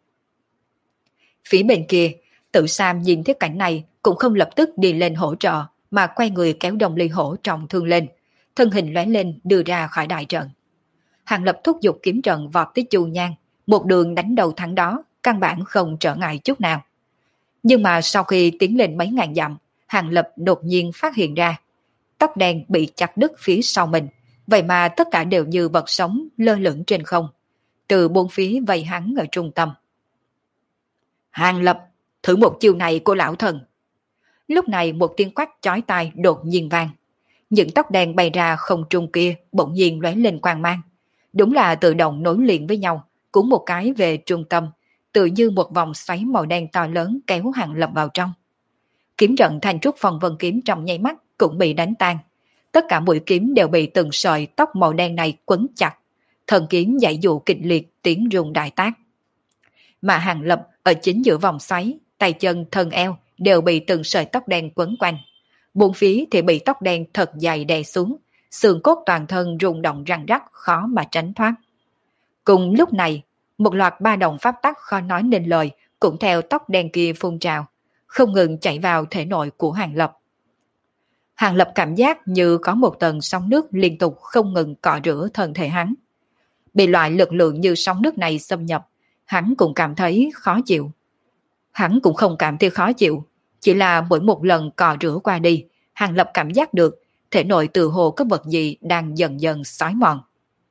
Phía bên kia, Tử Sam nhìn thấy cảnh này cũng không lập tức đi lên hỗ trợ, mà quay người kéo Đồng Ly Hổ trọng thương lên, thân hình lóe lên đưa ra khỏi đại trận. Hàng Lập thúc giục kiếm trận vọt tới Chu Nhan, một đường đánh đầu thắng đó, căn bản không trở ngại chút nào. Nhưng mà sau khi tiến lên mấy ngàn dặm, Hàng Lập đột nhiên phát hiện ra, tóc đen bị chặt đứt phía sau mình, vậy mà tất cả đều như vật sống lơ lửng trên không, từ bốn phía vây hắn ở trung tâm. Hàng Lập, thử một chiêu này của lão thần. Lúc này một tiếng quát chói tai đột nhiên vang. Những tóc đen bay ra không trung kia bỗng nhiên lóe lên quang mang. Đúng là tự động nối liền với nhau, cuốn một cái về trung tâm, tự như một vòng xoáy màu đen to lớn kéo Hàng Lập vào trong. Kiếm trận thanh trúc phong vân kiếm trong nháy mắt cũng bị đánh tan. Tất cả mũi kiếm đều bị từng sợi tóc màu đen này quấn chặt. Thần kiếm dãy dụ kịch liệt, tiếng rung đại tác. Mà Hàng Lập ở chính giữa vòng xoáy, tay chân thân eo đều bị từng sợi tóc đen quấn quanh. Bốn phía thì bị tóc đen thật dài đè xuống, xương cốt toàn thân rung động răng rắc khó mà tránh thoát. Cùng lúc này, một loạt ba đồng pháp tắc khó nói nên lời cũng theo tóc đen kia phun trào, không ngừng chảy vào thể nội của Hàng Lập. Hàng Lập cảm giác như có một tầng sóng nước liên tục không ngừng cọ rửa thân thể hắn. Bị loại lực lượng như sóng nước này xâm nhập, hắn cũng cảm thấy khó chịu. Hắn cũng không cảm thấy khó chịu, chỉ là mỗi một lần cọ rửa qua đi, Hàng Lập cảm giác được thể nội tự hồ có vật gì đang dần dần xói mòn.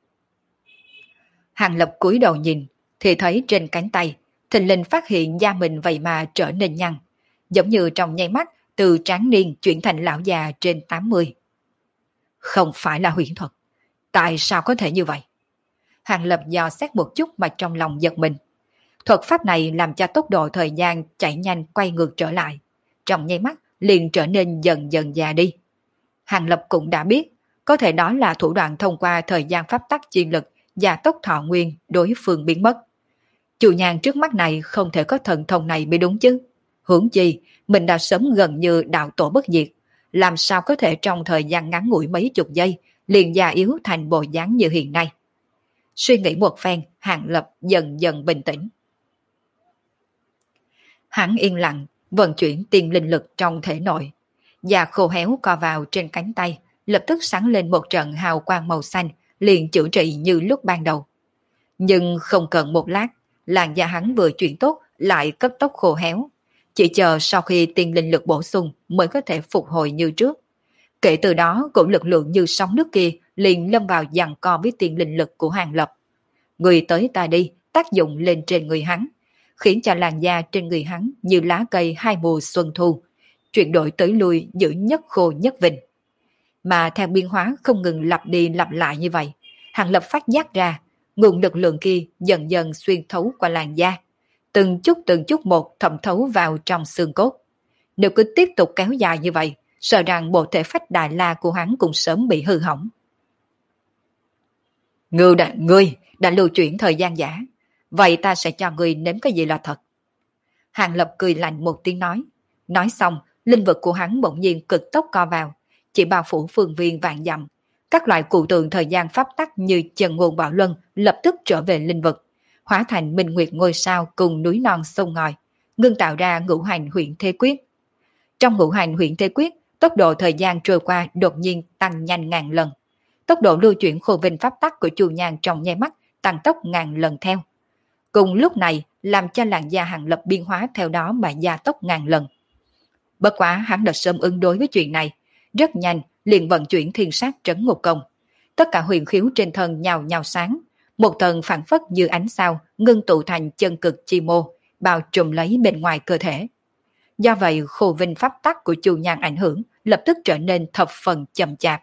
Hàng Lập cúi đầu nhìn, thì thấy trên cánh tay, thình lình phát hiện da mình vậy mà trở nên nhăn, giống như trong nháy mắt từ tráng niên chuyển thành lão già trên 80. Không phải là huyễn thuật, tại sao có thể như vậy? Hàng Lập dò xét một chút mà trong lòng giật mình. Thuật pháp này làm cho tốc độ thời gian chạy nhanh quay ngược trở lại, trong nháy mắt liền trở nên dần dần già đi. Hàng Lập cũng đã biết, có thể đó là thủ đoạn thông qua thời gian pháp tắc chiên lực và tốc thọ nguyên đối phương biến mất. Chu Nhan trước mắt này không thể có thần thông này mới đúng chứ. Huống chi, mình đã sớm gần như đạo tổ bất diệt, làm sao có thể trong thời gian ngắn ngủi mấy chục giây liền già yếu thành bộ dáng như hiện nay. Suy nghĩ một phen, Hàng Lập dần dần bình tĩnh. Hắn yên lặng, vận chuyển tiên linh lực trong thể nội. Da khô héo co vào trên cánh tay, lập tức sáng lên một trận hào quang màu xanh, liền chữa trị như lúc ban đầu. Nhưng không cần một lát, làn da hắn vừa chuyển tốt lại cấp tốc khô héo. Chỉ chờ sau khi tiên linh lực bổ sung mới có thể phục hồi như trước. Kể từ đó, cỗ lực lượng như sóng nước kia liền lâm vào giằng co với tiên linh lực của Hàng Lập. Người tới ta đi, tác dụng lên trên người hắn, khiến cho làn da trên người hắn như lá cây hai mùa xuân thu, chuyển đổi tới lui giữa nhất khô nhất vinh. Mà theo biến hóa không ngừng lặp đi lặp lại như vậy, Hàng Lập phát giác ra, nguồn lực lượng kia dần dần xuyên thấu qua làn da, từng chút một thẩm thấu vào trong xương cốt. Nếu cứ tiếp tục kéo dài như vậy, sợ rằng bộ thể phách đại la của hắn cũng sớm bị hư hỏng. Ngươi đã lưu chuyển thời gian giả, vậy ta sẽ cho ngươi nếm cái gì là thật. Hàng Lập cười lạnh một tiếng nói. Nói xong, linh vực của hắn bỗng nhiên cực tốc co vào, chỉ bao phủ phương viên vạn dặm. Các loại cụ tượng thời gian pháp tắc như Trần Ngôn Bảo Luân lập tức trở về linh vực, hóa thành minh nguyệt ngôi sao cùng núi non sông ngòi, ngưng tạo ra ngũ hành huyện thế quyết. Trong ngũ hành huyện thế quyết, tốc độ thời gian trôi qua đột nhiên tăng nhanh ngàn lần. Tốc độ lưu chuyển khô vinh pháp tắc của Chu Nhan trong nháy mắt tăng tốc ngàn lần theo. Cùng lúc này làm cho làn da Hàng Lập biến hóa theo đó mà gia tốc ngàn lần. Bất quá hắn đã sớm ứng đối với chuyện này, rất nhanh liền vận chuyển thiên sát trấn ngục công. Tất cả huyền khiếu trên thân nhào nhào sáng, một tầng phản phất như ánh sao ngưng tụ thành chân cực chi mô, bao trùm lấy bên ngoài cơ thể. Do vậy khô vinh pháp tắc của Chu Nhan ảnh hưởng lập tức trở nên thập phần chậm chạp.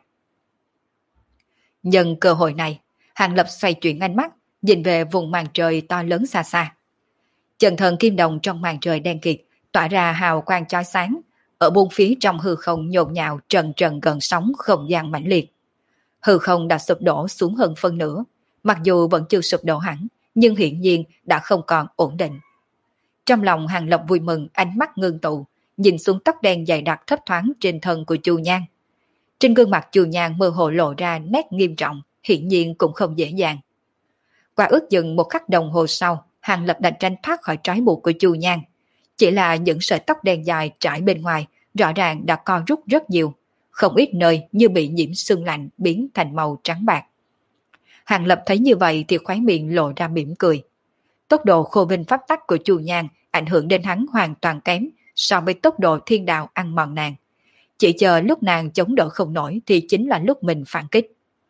Nhân cơ hội này, Hàng Lập xoay chuyển ánh mắt, nhìn về vùng màn trời to lớn xa xa. Chân thần kim đồng trong màn trời đen kịt tỏa ra hào quang chói sáng, ở buông phía trong hư không nhộn nhạo trần trần gần sóng không gian mãnh liệt. Hư không đã sụp đổ xuống hơn phân nửa, mặc dù vẫn chưa sụp đổ hẳn, nhưng hiển nhiên đã không còn ổn định. Trong lòng Hàng Lập vui mừng, ánh mắt ngưng tụ, nhìn xuống tóc đen dày đặc thấp thoáng trên thân của Chu Nhan. Trên gương mặt Chu Nhan mơ hồ lộ ra nét nghiêm trọng, hiển nhiên cũng không dễ dàng. Qua ước chừng một khắc đồng hồ sau, Hàng Lập đã tranh thoát khỏi trói buộc của Chu Nhan. Chỉ là những sợi tóc đen dài trải bên ngoài, rõ ràng đã co rút rất nhiều, không ít nơi như bị nhiễm sương lạnh biến thành màu trắng bạc. Hàng Lập thấy như vậy thì khóe miệng lộ ra mỉm cười. Tốc độ khô vinh pháp tắc của Chu Nhan ảnh hưởng đến hắn hoàn toàn kém so với tốc độ thiên đạo ăn mòn nàng. Chỉ chờ lúc nàng chống đỡ không nổi thì chính là lúc mình phản kích.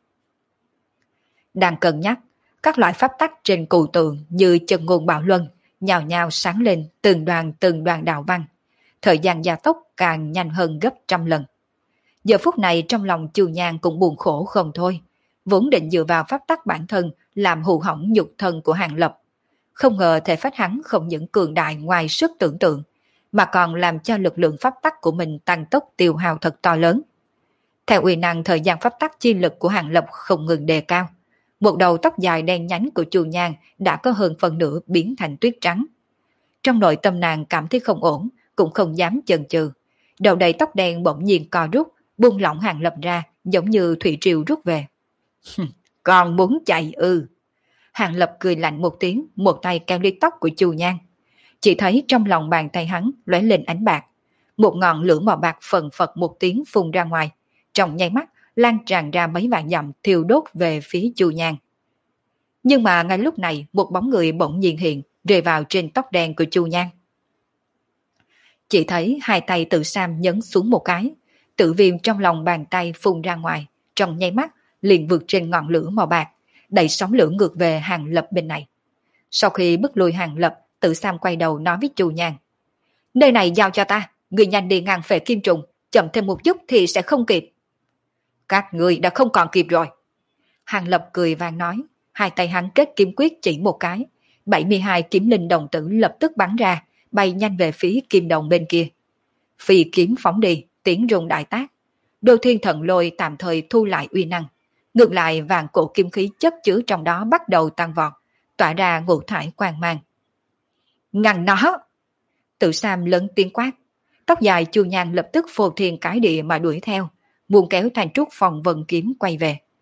Đang cân nhắc, các loại pháp tắc trên cụ tượng như Chân Ngôn Bảo Luân nhào nhào sáng lên từng đoàn đạo văn. Thời gian gia tốc càng nhanh hơn gấp trăm lần. Giờ phút này trong lòng Chu Nhan cũng buồn khổ không thôi. Vốn định dựa vào pháp tắc bản thân làm hù hỏng nhục thân của Hàng Lập. Không ngờ thể phách hắn không những cường đại ngoài sức tưởng tượng, mà còn làm cho lực lượng pháp tắc của mình tăng tốc tiêu hao thật to lớn. Theo uy năng thời gian pháp tắc chi lực của Hàng Lập không ngừng đề cao. Một đầu tóc dài đen nhánh của Chu Nhan đã có hơn phần nửa biến thành tuyết trắng. Trong nội tâm nàng cảm thấy không ổn, cũng không dám chần chừ. Đầu đầy tóc đen bỗng nhiên co rút, buông lỏng Hàng Lập ra, giống như thủy triều rút về. Còn muốn chạy ư? Hàng Lập cười lạnh một tiếng, một tay kéo lấy tóc của Chu Nhan. Chỉ thấy trong lòng bàn tay hắn lóe lên ánh bạc. Một ngọn lửa màu bạc phần phật một tiếng phun ra ngoài. Trong nháy mắt, lan tràn ra mấy vạn dặm thiêu đốt về phía Chu Nhan. Nhưng mà ngay lúc này, một bóng người bỗng nhiên hiện, rơi vào trên tóc đen của Chu Nhan. Chỉ thấy hai tay tự Sam nhấn xuống một cái, tự viêm trong lòng bàn tay phun ra ngoài, trong nháy mắt liền vượt trên ngọn lửa màu bạc, đẩy sóng lửa ngược về Hàng Lập bên này. Sau khi bức lùi Hàng Lập, tự Sam quay đầu nói với Chu Nhan: "Nơi này giao cho ta, người nhanh đi ngăn phệ kim trùng, chậm thêm một chút thì sẽ không kịp." "Các người đã không còn kịp rồi." Hàng Lập cười vang nói, hai tay hắn kết kiếm quyết chỉ một cái, 72 kiếm linh đồng tử lập tức bắn ra, bay nhanh về phía kim đồng bên kia. Phi kiếm phóng đi, tiếng rung đại tác. Đô Thiên Thần Lôi tạm thời thu lại uy năng, ngược lại vàng cổ kim khí chất chứa trong đó bắt đầu tăng vọt, tỏa ra ngũ thải quang mang. "Ngăn nó!" Tự Sam lớn tiếng quát. Tóc dài Chu Nhan lập tức phô thiên cái địa mà đuổi theo, muốn kéo thành trúc phòng vân kiếm quay về.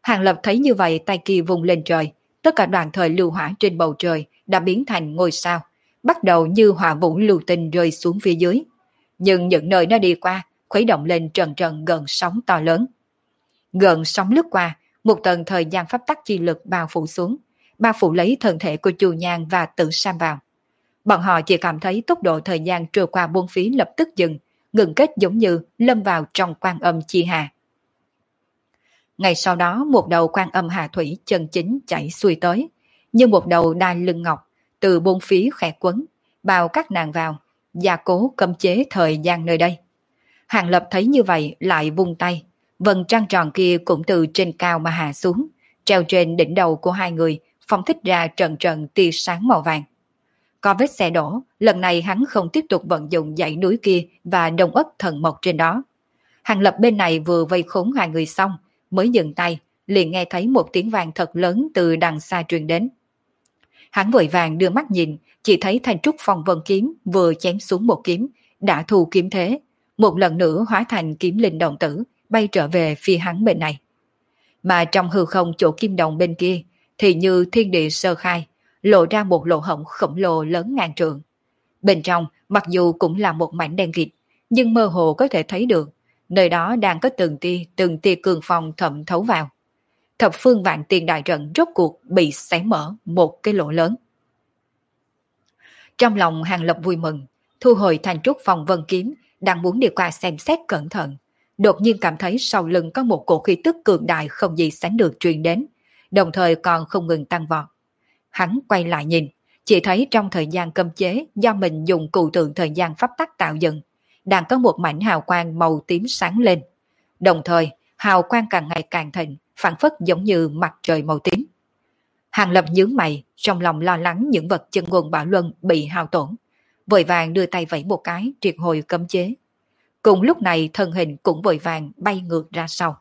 Hàng Lập thấy như vậy, tay kia vùng lên trời, tất cả đoàn thời lưu hỏa trên bầu trời đã biến thành ngôi sao, bắt đầu như hỏa vũ lưu tinh rơi xuống phía dưới. Nhưng những nơi nó đi qua, khuấy động lên trần trần gợn sóng to lớn. Gợn sóng lướt qua, một tầng thời gian pháp tắc chi lực bao phủ xuống, bao phủ lấy thân thể của Chu Nhan và Tử Sam vào. Bọn họ chỉ cảm thấy tốc độ thời gian trôi qua bốn phía lập tức dừng, ngừng kết giống như lâm vào trong quan âm chi hà. Ngày sau đó một đầu quan âm hà thủy chân chính chảy xuôi tới, như một đầu đai lưng ngọc, từ bốn phía khẽ quấn, bao các nàng vào, gia cố cấm chế thời gian nơi đây. Hàng Lập thấy như vậy lại vung tay, vầng trăng tròn kia cũng từ trên cao mà hạ xuống, treo trên đỉnh đầu của hai người, phóng thích ra trận trận tia sáng màu vàng. Có vết xe đổ, lần này hắn không tiếp tục vận dụng dãy núi kia và đông ất thần mộc trên đó. Hàng Lập bên này vừa vây khốn hai người xong, mới dừng tay, liền nghe thấy một tiếng vang thật lớn từ đằng xa truyền đến. Hắn vội vàng đưa mắt nhìn, chỉ thấy thanh trúc phong vân kiếm vừa chém xuống một kiếm, đã thu kiếm thế, một lần nữa hóa thành kiếm linh đồng tử, bay trở về phía hắn bên này. Mà trong hư không chỗ kim đồng bên kia, thì như thiên địa sơ khai, lộ ra một lỗ hổng khổng lồ lớn ngàn trượng. Bên trong, mặc dù cũng là một mảnh đen kịt, nhưng mơ hồ có thể thấy được, nơi đó đang có từng tia cường phong thẩm thấu vào. Thập phương vạn tiền đại trận rốt cuộc bị xé mở một cái lỗ lớn. Trong lòng Hàng Lập vui mừng, thu hồi thành trúc phong vân kiếm, đang muốn đi qua xem xét cẩn thận. Đột nhiên cảm thấy sau lưng có một cổ khí tức cường đại không gì sánh được truyền đến, đồng thời còn không ngừng tăng vọt. Hắn quay lại nhìn, chỉ thấy trong thời gian cấm chế do mình dùng cụ tượng thời gian pháp tắc tạo dựng, đang có một mảnh hào quang màu tím sáng lên. Đồng thời, hào quang càng ngày càng thịnh, phản phất giống như mặt trời màu tím. Hàng Lập nhướng mày, trong lòng lo lắng những vật chân nguồn bảo luân bị hao tổn, vội vàng đưa tay vẫy một cái triệt hồi cấm chế. Cùng lúc này thân hình cũng vội vàng bay ngược ra sau.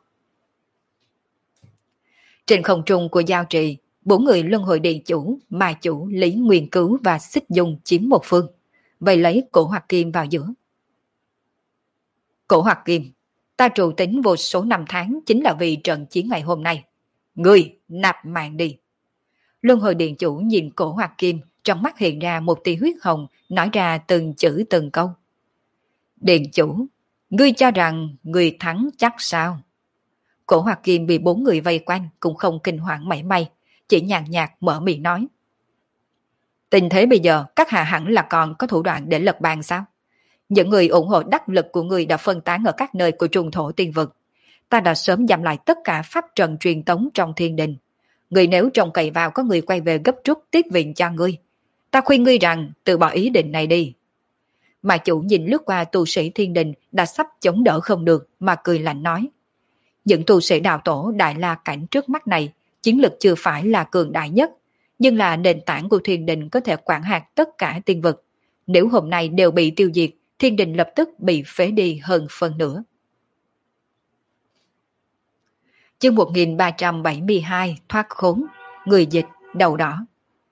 Trên không trung của giao trì, bốn người luân hồi điện chủ, ma chủ, Lý Nguyên Cứu và Xích Dung chiếm một phương, vậy lấy Cổ Hoặc Kim vào giữa. Cổ Hoặc Kim, ta trụ tính vô số năm tháng chính là vì trận chiến ngày hôm nay. Ngươi nạp mạng đi. Luân hồi điện chủ nhìn Cổ Hoặc Kim, trong mắt hiện ra một tia huyết hồng, nói ra từng chữ từng câu. Điện chủ, ngươi cho rằng ngươi thắng chắc sao? Cổ Hoặc Kim bị bốn người vây quanh cũng không kinh hoàng mảy may, chỉ nhàn nhạt mở miệng nói. Tình thế bây giờ các hạ hẳn là còn có thủ đoạn để lật bàn sao? Những người ủng hộ đắc lực của người đã phân tán ở các nơi của trùng thổ tiên vực. Ta đã sớm giảm lại tất cả pháp trận truyền tống trong thiên đình. Người nếu trông cậy vào có người quay về gấp rút tiếp viện cho ngươi, ta khuyên ngươi rằng từ bỏ ý định này đi. Mà chủ nhìn lướt qua tu sĩ thiên đình đã sắp chống đỡ không được mà cười lạnh nói. Những tu sĩ đạo tổ đại la cảnh trước mắt này, chiến lực chưa phải là cường đại nhất, nhưng là nền tảng của thiên đình có thể quản hạt tất cả tiên vực. Nếu hôm nay đều bị tiêu diệt, thiên đình lập tức bị phế đi hơn phần nữa. Chương 1372 thoát khốn, người dịch đầu đỏ.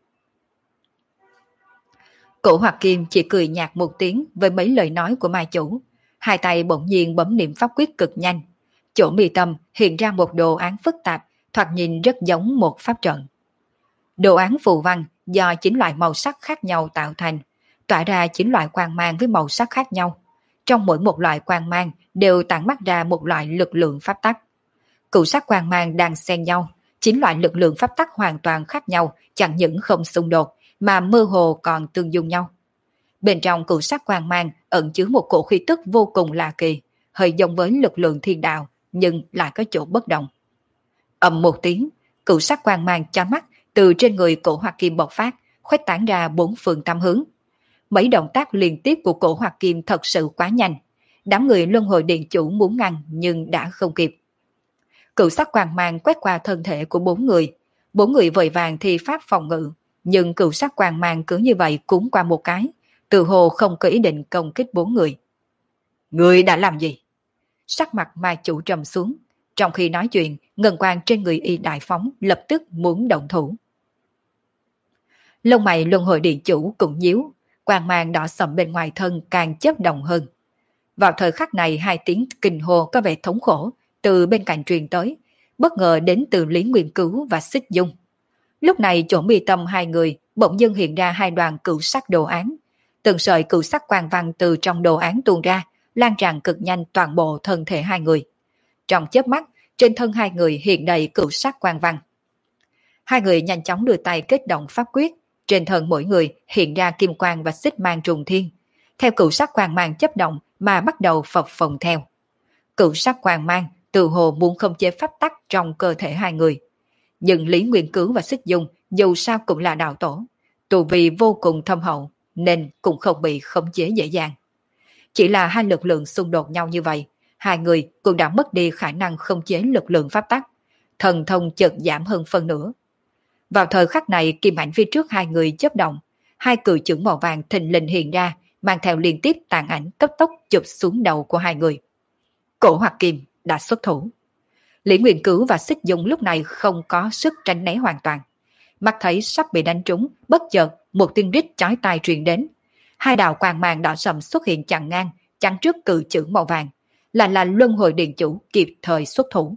Cổ Hoặc Kim chỉ cười nhạt một tiếng với mấy lời nói của ma chủ, hai tay bỗng nhiên bấm niệm pháp quyết cực nhanh. Chỗ mi tâm hiện ra một đồ án phức tạp, thoạt nhìn rất giống một pháp trận. Đồ án phù văn do 9 loại màu sắc khác nhau tạo thành, tỏa ra 9 loại quang mang với màu sắc khác nhau. Trong mỗi một loại quang mang đều tản mát ra một loại lực lượng pháp tắc. Cửu sắc quang mang đang xen nhau, 9 loại lực lượng pháp tắc hoàn toàn khác nhau, chẳng những không xung đột mà mơ hồ còn tương dung nhau. Bên trong cửu sắc quang mang ẩn chứa một cổ khí tức vô cùng lạ kỳ, hơi giống với lực lượng thiên đạo nhưng lại có chỗ bất đồng. Ầm một tiếng, cửu sắc quang mang chói mắt từ trên người Cổ Hoặc Kim bộc phát, khuếch tán ra bốn phương tám hướng. Mấy động tác liên tiếp của Cổ Hoặc Kim thật sự quá nhanh, đám người luân hồi điện chủ muốn ngăn nhưng đã không kịp. Cửu sắc quang mang quét qua thân thể của bốn người vội vàng thi pháp phòng ngự, nhưng cửu sắc quang mang cứ như vậy cuốn qua một cái, từ hồ không có ý định công kích bốn người. Người đã làm gì? Sắc mặt ma chủ trầm xuống, trong khi nói chuyện, ngân quang trên người y đại phóng lập tức muốn động thủ. Lông mày luân hồi điện chủ cũng nhíu, quang mang đỏ sậm bên ngoài thân càng chớp động hơn. Vào thời khắc này hai tiếng kinh hô có vẻ thống khổ từ bên cạnh truyền tới, bất ngờ đến từ Lý Nguyên Cứu và Xích Dung. Lúc này chỗ mi tâm hai người bỗng dưng hiện ra hai đoàn cửu sắc đồ án. Từng sợi cửu sắc quang văn từ trong đồ án tuôn ra, lan tràn cực nhanh toàn bộ thân thể hai người. Trong chớp mắt, trên thân hai người hiện đầy cửu sắc quang văn. Hai người nhanh chóng đưa tay kết động pháp quyết, trên thân mỗi người hiện ra kim quang và xích mang trùng thiên. Theo cửu sắc quang mang chấp động mà bắt đầu phập phồng theo. Cửu sắc quang mang từ hồ muốn khống chế pháp tắc trong cơ thể hai người. Nhưng Lý Nguyên Cứu và Xích Dung dù sao cũng là đạo tổ, tu vi vô cùng thâm hậu nên cũng không bị khống chế dễ dàng. Chỉ là hai lực lượng xung đột nhau như vậy, hai người cũng đã mất đi khả năng khống chế lực lượng pháp tắc, thần thông chợt giảm hơn phân nửa. Vào thời khắc này, kim ảnh phía trước hai người chớp động, hai cự chưởng màu vàng thình lình hiện ra, mang theo liên tiếp tàn ảnh cấp tốc chụp xuống đầu của hai người. Cổ Hoặc Kim đã xuất thủ. Lý Nguyên Cứu và Xích Dung lúc này không có sức tránh né hoàn toàn. Mắt thấy sắp bị đánh trúng, bất chợt một tiếng rít chói tai truyền đến. Hai đạo quang mang đỏ sầm xuất hiện chặn ngang, chắn trước cự chưởng màu vàng, là Luân Hồi Điện Chủ kịp thời xuất thủ.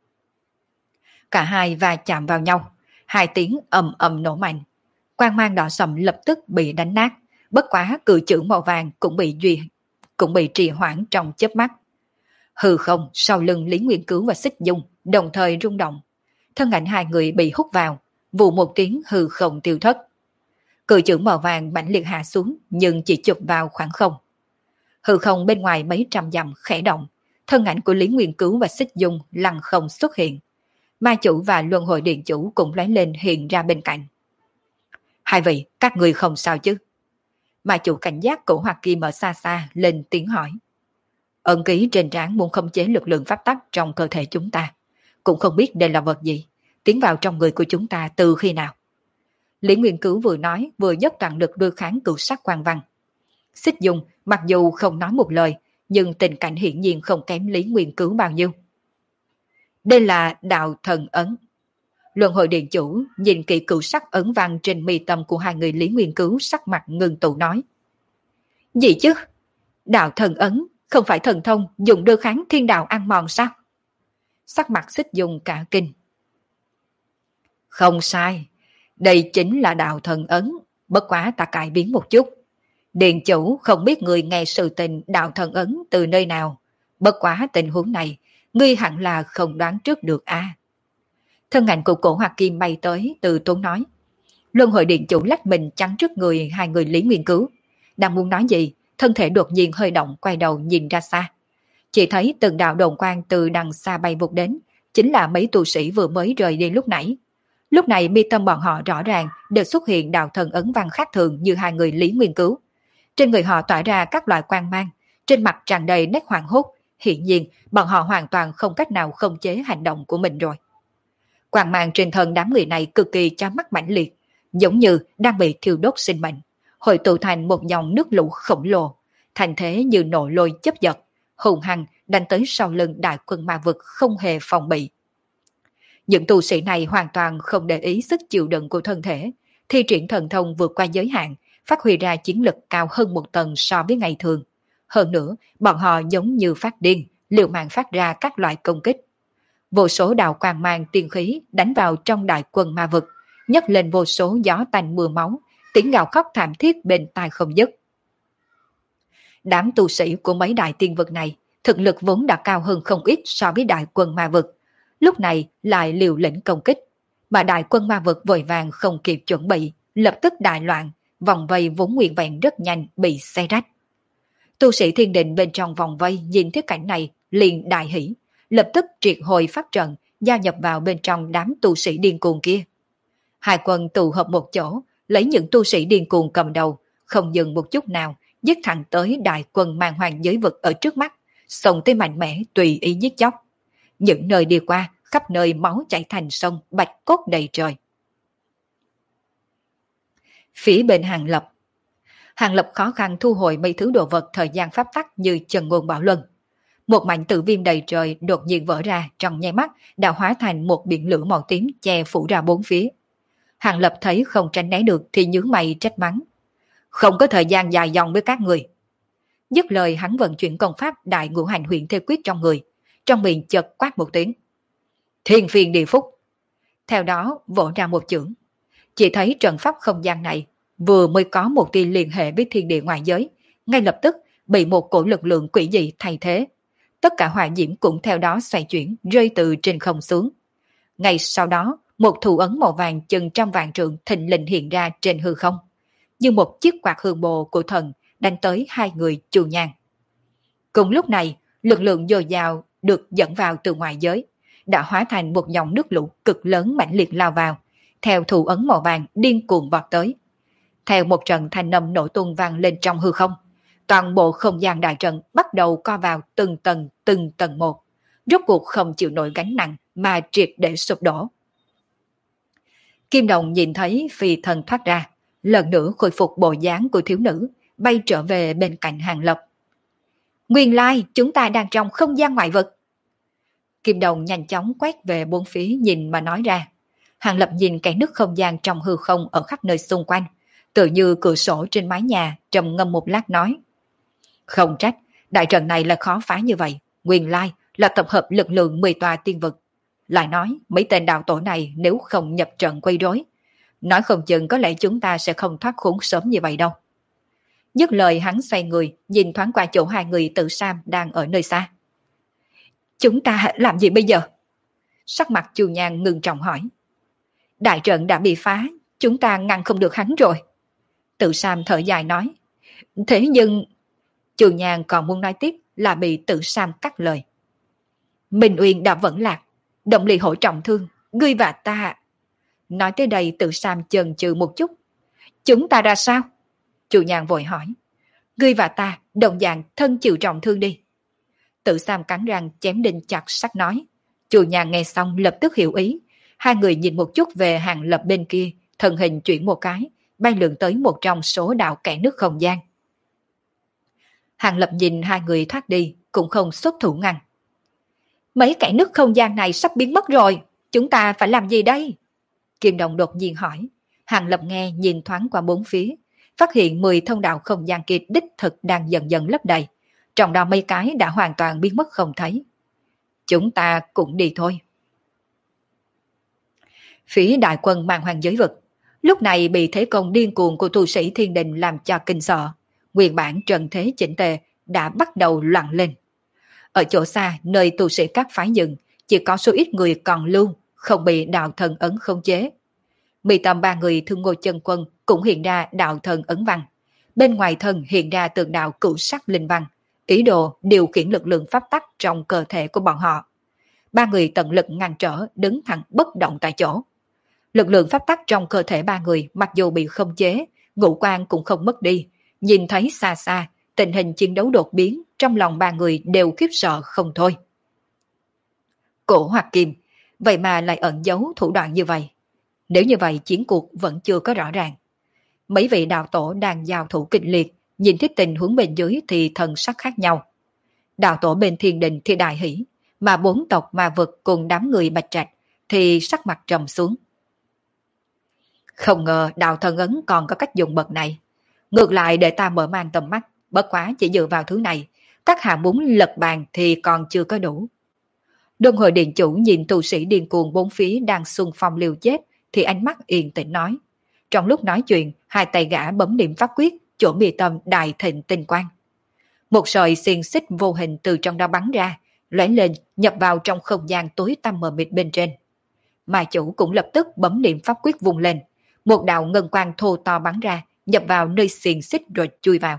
Cả hai va chạm vào nhau, hai tiếng ầm ầm nổ mạnh. Quang mang đỏ sầm lập tức bị đánh nát, bất quá cự chưởng màu vàng cũng bị trì hoãn trong chớp mắt. Hư không sau lưng Lý Nguyên Cứu và Xích Dung đồng thời rung động, thân ảnh hai người bị hút vào, vụ một tiếng hư không tiêu thất. Cự chưởng màu vàng mãnh liệt hạ xuống nhưng chỉ chụp vào khoảng không. Hư không bên ngoài mấy trăm dặm khẽ động, thân ảnh của Lý Nguyên Cứu và Xích Dung lăng không xuất hiện. Ma chủ và Luân Hồi Điện Chủ cũng lóe lên hiện ra bên cạnh. Hai vị, các người không sao chứ? Ma chủ cảnh giác Cổ Hoặc Kim ở xa xa lên tiếng hỏi. Ẩn ký trên trán muốn khống chế lực lượng pháp tắc trong cơ thể chúng ta. Cũng không biết đây là vật gì, tiến vào trong người của chúng ta từ khi nào. Lý Nguyên Cứu vừa nói vừa dốc toàn lực đối kháng cửu sắc quang văn. Xích Dung mặc dù không nói một lời, nhưng tình cảnh hiển nhiên không kém Lý Nguyên Cứu bao nhiêu. Đây là đạo thần ấn. Luân Hồi Điện Chủ nhìn kỹ cửu sắc ấn văn trên mi tâm của hai người Lý Nguyên Cứu, sắc mặt ngưng tụ nói. Gì chứ? Đạo thần ấn không phải thần thông dùng đối kháng thiên đạo ăn mòn sao? Sắc mặt Xích Dung cả kinh. Không sai, đây chính là đạo thần ấn, bất quá ta cải biến một chút. Điện Chủ không biết người nghe sự tình đạo thần ấn từ nơi nào, bất quá tình huống này ngươi hẳn là không đoán trước được a. Thân ảnh của Cổ Hoặc Kim bay tới, từ tốn nói. Luân Hồi Điện Chủ lách mình chắn trước người hai người Lý Nguyên Cứu. Đang muốn nói gì, thân thể đột nhiên hơi động, quay đầu nhìn ra xa. Chỉ thấy từng đạo đồn quang từ đằng xa bay vụt đến, chính là mấy tu sĩ vừa mới rời đi lúc nãy. Lúc này mi tâm bọn họ rõ ràng đều xuất hiện đạo thần ấn văn khác thường như hai người Lý Nguyên Cứu. Trên người họ tỏa ra các loại quang mang, trên mặt tràn đầy nét hoảng hốt. Hiển nhiên bọn họ hoàn toàn không cách nào khống chế hành động của mình rồi. Quang mang trên thân đám người này cực kỳ chói mắt mãnh liệt, giống như đang bị thiêu đốt sinh mệnh, hội tụ thành một dòng nước lũ khổng lồ, thành thế như nổ lôi chấp giật, hùng hăng đánh tới sau lưng đại quân ma vực không hề phòng bị. Những tu sĩ này hoàn toàn không để ý sức chịu đựng của thân thể, thi triển thần thông vượt qua giới hạn, phát huy ra chiến lực cao hơn một tầng so với ngày thường. Hơn nữa, bọn họ giống như phát điên, liều mạng phát ra các loại công kích. Vô số đạo quang mang tiên khí đánh vào trong đại quân ma vực, nhấc lên vô số gió tanh mưa máu, tiếng gào khóc thảm thiết bên tai không dứt. Đám tu sĩ của mấy đại tiên vực này, thực lực vốn đã cao hơn không ít so với đại quân ma vực, lúc này lại liều lĩnh công kích, mà đại quân ma vực vội vàng không kịp chuẩn bị, lập tức đại loạn, vòng vây vốn nguyên vẹn rất nhanh bị xé rách. Tu sĩ thiên định bên trong vòng vây nhìn thấy cảnh này liền đại hỉ, lập tức triệt hồi pháp trận, gia nhập vào bên trong đám tu sĩ điên cuồng kia. Hai quân tụ hợp một chỗ, lấy những tu sĩ điên cuồng cầm đầu, không dừng một chút nào, giết thẳng tới đại quân mang hoàng giới vực ở trước mắt, xông tới mạnh mẽ tùy ý giết chóc. Những nơi đi qua, khắp nơi máu chảy thành sông, bạch cốt đầy trời. Phía bên Hàng Lập khó khăn thu hồi mấy thứ đồ vật thời gian pháp tắc như Trần Ngôn Bảo Luân. Một mảnh tử viêm đầy trời đột nhiên vỡ ra, trong nháy mắt đã hóa thành một biển lửa màu tím che phủ ra bốn phía. Hàng Lập thấy không tránh né được thì nhướng mày trách mắng. Không có thời gian dài dòng với các người. Dứt lời hắn vận chuyển công pháp đại ngũ hành huyền thế quyết trong người, trong miệng chợt quát một tiếng. Thiên phiền địa phúc. Theo đó vỗ ra một chưởng. Chỉ thấy trận pháp không gian này vừa mới có một tia liên hệ với thiên địa ngoại giới, ngay lập tức bị một cổ lực lượng quỷ dị thay thế. Tất cả hỏa diễm cũng theo đó xoay chuyển, rơi từ trên không xuống. Ngay sau đó, một thủ ấn màu vàng chừng trăm vạn trượng thình lình hiện ra trên hư không, như một chiếc quạt hương bồ của thần đánh tới hai người Chu Nhan. Cùng lúc này, lực lượng dồi dào được dẫn vào từ ngoại giới, đã hóa thành một dòng nước lũ cực lớn mãnh liệt lao vào, theo thủ ấn màu vàng điên cuồng vọt tới. Theo một trận thanh âm nổ tung vang lên trong hư không, toàn bộ không gian đại trận bắt đầu co vào từng tầng một, rốt cuộc không chịu nổi gánh nặng mà triệt để sụp đổ. Kim Đồng nhìn thấy phi thần thoát ra, lần nữa khôi phục bộ dáng của thiếu nữ, bay trở về bên cạnh Hàng Lập. Nguyên lai chúng ta đang trong không gian ngoại vực. Kim Đồng nhanh chóng quét về bốn phía nhìn mà nói ra. Hàng Lập nhìn cái nứt không gian trong hư không ở khắp nơi xung quanh, tự như cửa sổ trên mái nhà, trầm ngâm một lát nói. Không trách, đại trận này là khó phá như vậy, nguyên lai là tập hợp lực lượng 10 tòa tiên vực. Lại nói, mấy tên đạo tổ này nếu không nhập trận quấy rối, nói không chừng có lẽ chúng ta sẽ không thoát khốn sớm như vậy đâu. Dứt lời hắn xoay người, nhìn thoáng qua chỗ hai người tự Sam đang ở nơi xa. Chúng ta làm gì bây giờ? Sắc mặt Chu Nhan ngưng trọng hỏi. Đại trận đã bị phá, chúng ta ngăn không được hắn rồi. Tự Sam thở dài nói. Thế nhưng... Chu Nhan còn muốn nói tiếp là bị Tự Sam cắt lời. Minh Uyên đã vẫn lạc, động ly hổ trọng thương, ngươi và ta... Nói tới đây Tự Sam chần chừ một chút. Chúng ta ra sao? Chu Nhan vội hỏi. Ngươi và ta đồng dạng thân chịu trọng thương đi. Tự Sam cắn răng chém đinh chặt sắt nói. Chu Nhan nghe xong lập tức hiểu ý. Hai người nhìn một chút về Hàng Lập bên kia, thân hình chuyển một cái, bay lượn tới một trong số đạo kẽ nước không gian. Hàng Lập nhìn hai người thoát đi, cũng không xuất thủ ngăn. Mấy kẽ nước không gian này sắp biến mất rồi, chúng ta phải làm gì đây? Kim Đồng đột nhiên hỏi. Hàng Lập nghe nhìn thoáng qua bốn phía, phát hiện 10 thông đạo không gian kia đích thực đang dần dần lấp đầy, trong đó mấy cái đã hoàn toàn biến mất không thấy. Chúng ta cũng đi thôi. Phía đại quân Màn Hoàng giới vực, lúc này bị thế công điên cuồng của tu sĩ thiên đình làm cho kinh sợ. Nguyên bản trần thế chỉnh tề đã bắt đầu loạn lên. Ở chỗ xa, nơi tu sĩ các phái dừng, chỉ có số ít người còn lưu, không bị đạo thần ấn khống chế. Mì tầm ba người Thương Ngô Chân Quân cũng hiện ra đạo thần ấn văn. Bên ngoài thân hiện ra tượng đạo cửu sắc linh văn, ý đồ điều khiển lực lượng pháp tắc trong cơ thể của bọn họ. Ba người tận lực ngăn trở, đứng thẳng bất động tại chỗ. Lực lượng pháp tắc trong cơ thể ba người mặc dù bị khống chế, ngũ quan cũng không mất đi. Nhìn thấy xa xa, tình hình chiến đấu đột biến, trong lòng ba người đều khiếp sợ không thôi. Cổ Hoặc Kim, vậy mà lại ẩn giấu thủ đoạn như vậy. Nếu như vậy chiến cuộc vẫn chưa có rõ ràng. Mấy vị đạo tổ đang giao thủ kịch liệt, nhìn thấy tình huống bên dưới thì thần sắc khác nhau. Đạo tổ bên thiên đình thì đại hỷ, mà bốn tộc ma vực cùng đám người Bạch Trạch thì sắc mặt trầm xuống. Không ngờ đạo thần ấn còn có cách dùng bậc này. Ngược lại để ta mở mang tầm mắt, bất quá chỉ dựa vào thứ này, các hạ muốn lật bàn thì còn chưa có đủ. Luân Hồi Điện Chủ nhìn tu sĩ điên cuồng bốn phía đang xung phong liều chết thì ánh mắt yên tĩnh nói. Trong lúc nói chuyện, hai tay gã bấm niệm pháp quyết, chỗ mi tâm đại thịnh tinh quang. Một sợi xiềng xích vô hình từ trong đó bắn ra, lóe lên nhập vào trong không gian tối tăm mờ mịt bên trên. Mà chủ cũng lập tức bấm niệm pháp quyết vùng lên, một đạo ngân quang thô to bắn ra, nhập vào nơi xiềng xích rồi chui vào.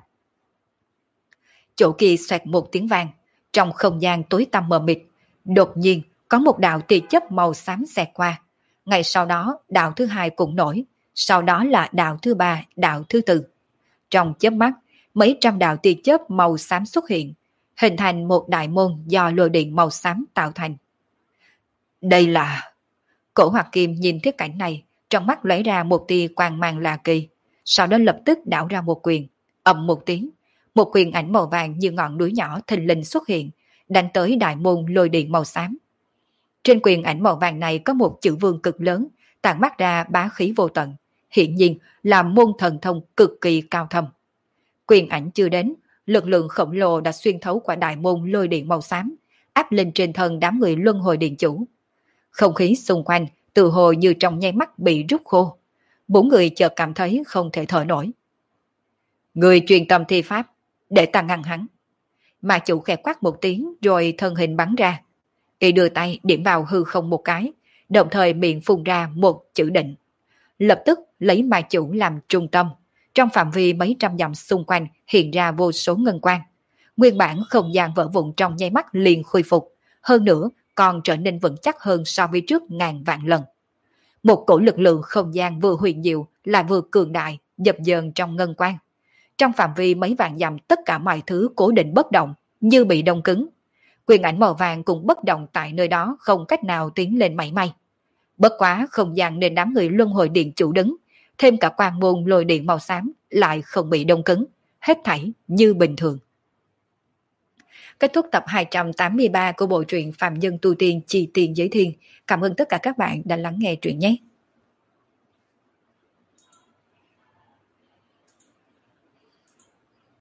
Chỗ kia xoẹt một tiếng vang, trong không gian tối tăm mờ mịt, đột nhiên có một đạo tia chớp màu xám xẹt qua. Ngay sau đó đạo thứ hai cũng nổi, sau đó là đạo thứ ba, đạo thứ tư. Trong chớp mắt, mấy trăm đạo tia chớp màu xám xuất hiện, hình thành một đại môn do lôi điện màu xám tạo thành. Đây là... Cổ Hoặc Kim nhìn thấy cảnh này, trong mắt lóe ra một tia quang mang lạ kỳ, sau đó lập tức đảo ra một quyền, ầm một tiếng, một quyền ảnh màu vàng như ngọn núi nhỏ thình lình xuất hiện, đánh tới đại môn lôi điện màu xám. Trên quyền ảnh màu vàng này có một chữ vương cực lớn, tản mát ra bá khí vô tận, hiện nhiên là môn thần thông cực kỳ cao thâm. Quyền ảnh chưa đến, lực lượng khổng lồ đã xuyên thấu qua đại môn lôi điện màu xám, áp lên trên thân đám người Luân Hồi Điện Chủ. Không khí xung quanh tự hồ như trong nháy mắt bị rút khô. Bốn người chợt cảm thấy không thể thở nổi. Người truyền tâm thi pháp, để ta ngăn hắn. Mà chủ khẽ quát một tiếng rồi thân hình bắn ra. Y đưa tay điểm vào hư không một cái, đồng thời miệng phun ra một chữ định. Lập tức lấy ma chủ làm trung tâm. Trong phạm vi mấy trăm dặm xung quanh hiện ra vô số ngân quang. Nguyên bản không gian vỡ vụn trong nháy mắt liền khôi phục. Hơn nữa còn trở nên vững chắc hơn so với trước ngàn vạn lần. Một cổ lực lượng không gian vừa huyền diệu lại vừa cường đại, dập dờn trong ngân quang. Trong phạm vi mấy vạn dặm tất cả mọi thứ cố định bất động, như bị đông cứng. Quyền ảnh màu vàng cũng bất động tại nơi đó, không cách nào tiến lên mảy may. Bất quá không gian nên đám người luân hồi điện chủ đứng, thêm cả quang môn lôi điện màu xám lại không bị đông cứng, hết thảy như bình thường. Kết thúc tập 283 của bộ truyện Phạm Nhân Tu Tiên Chi Tiền Giới Thiên. Cảm ơn tất cả các bạn đã lắng nghe truyện nhé.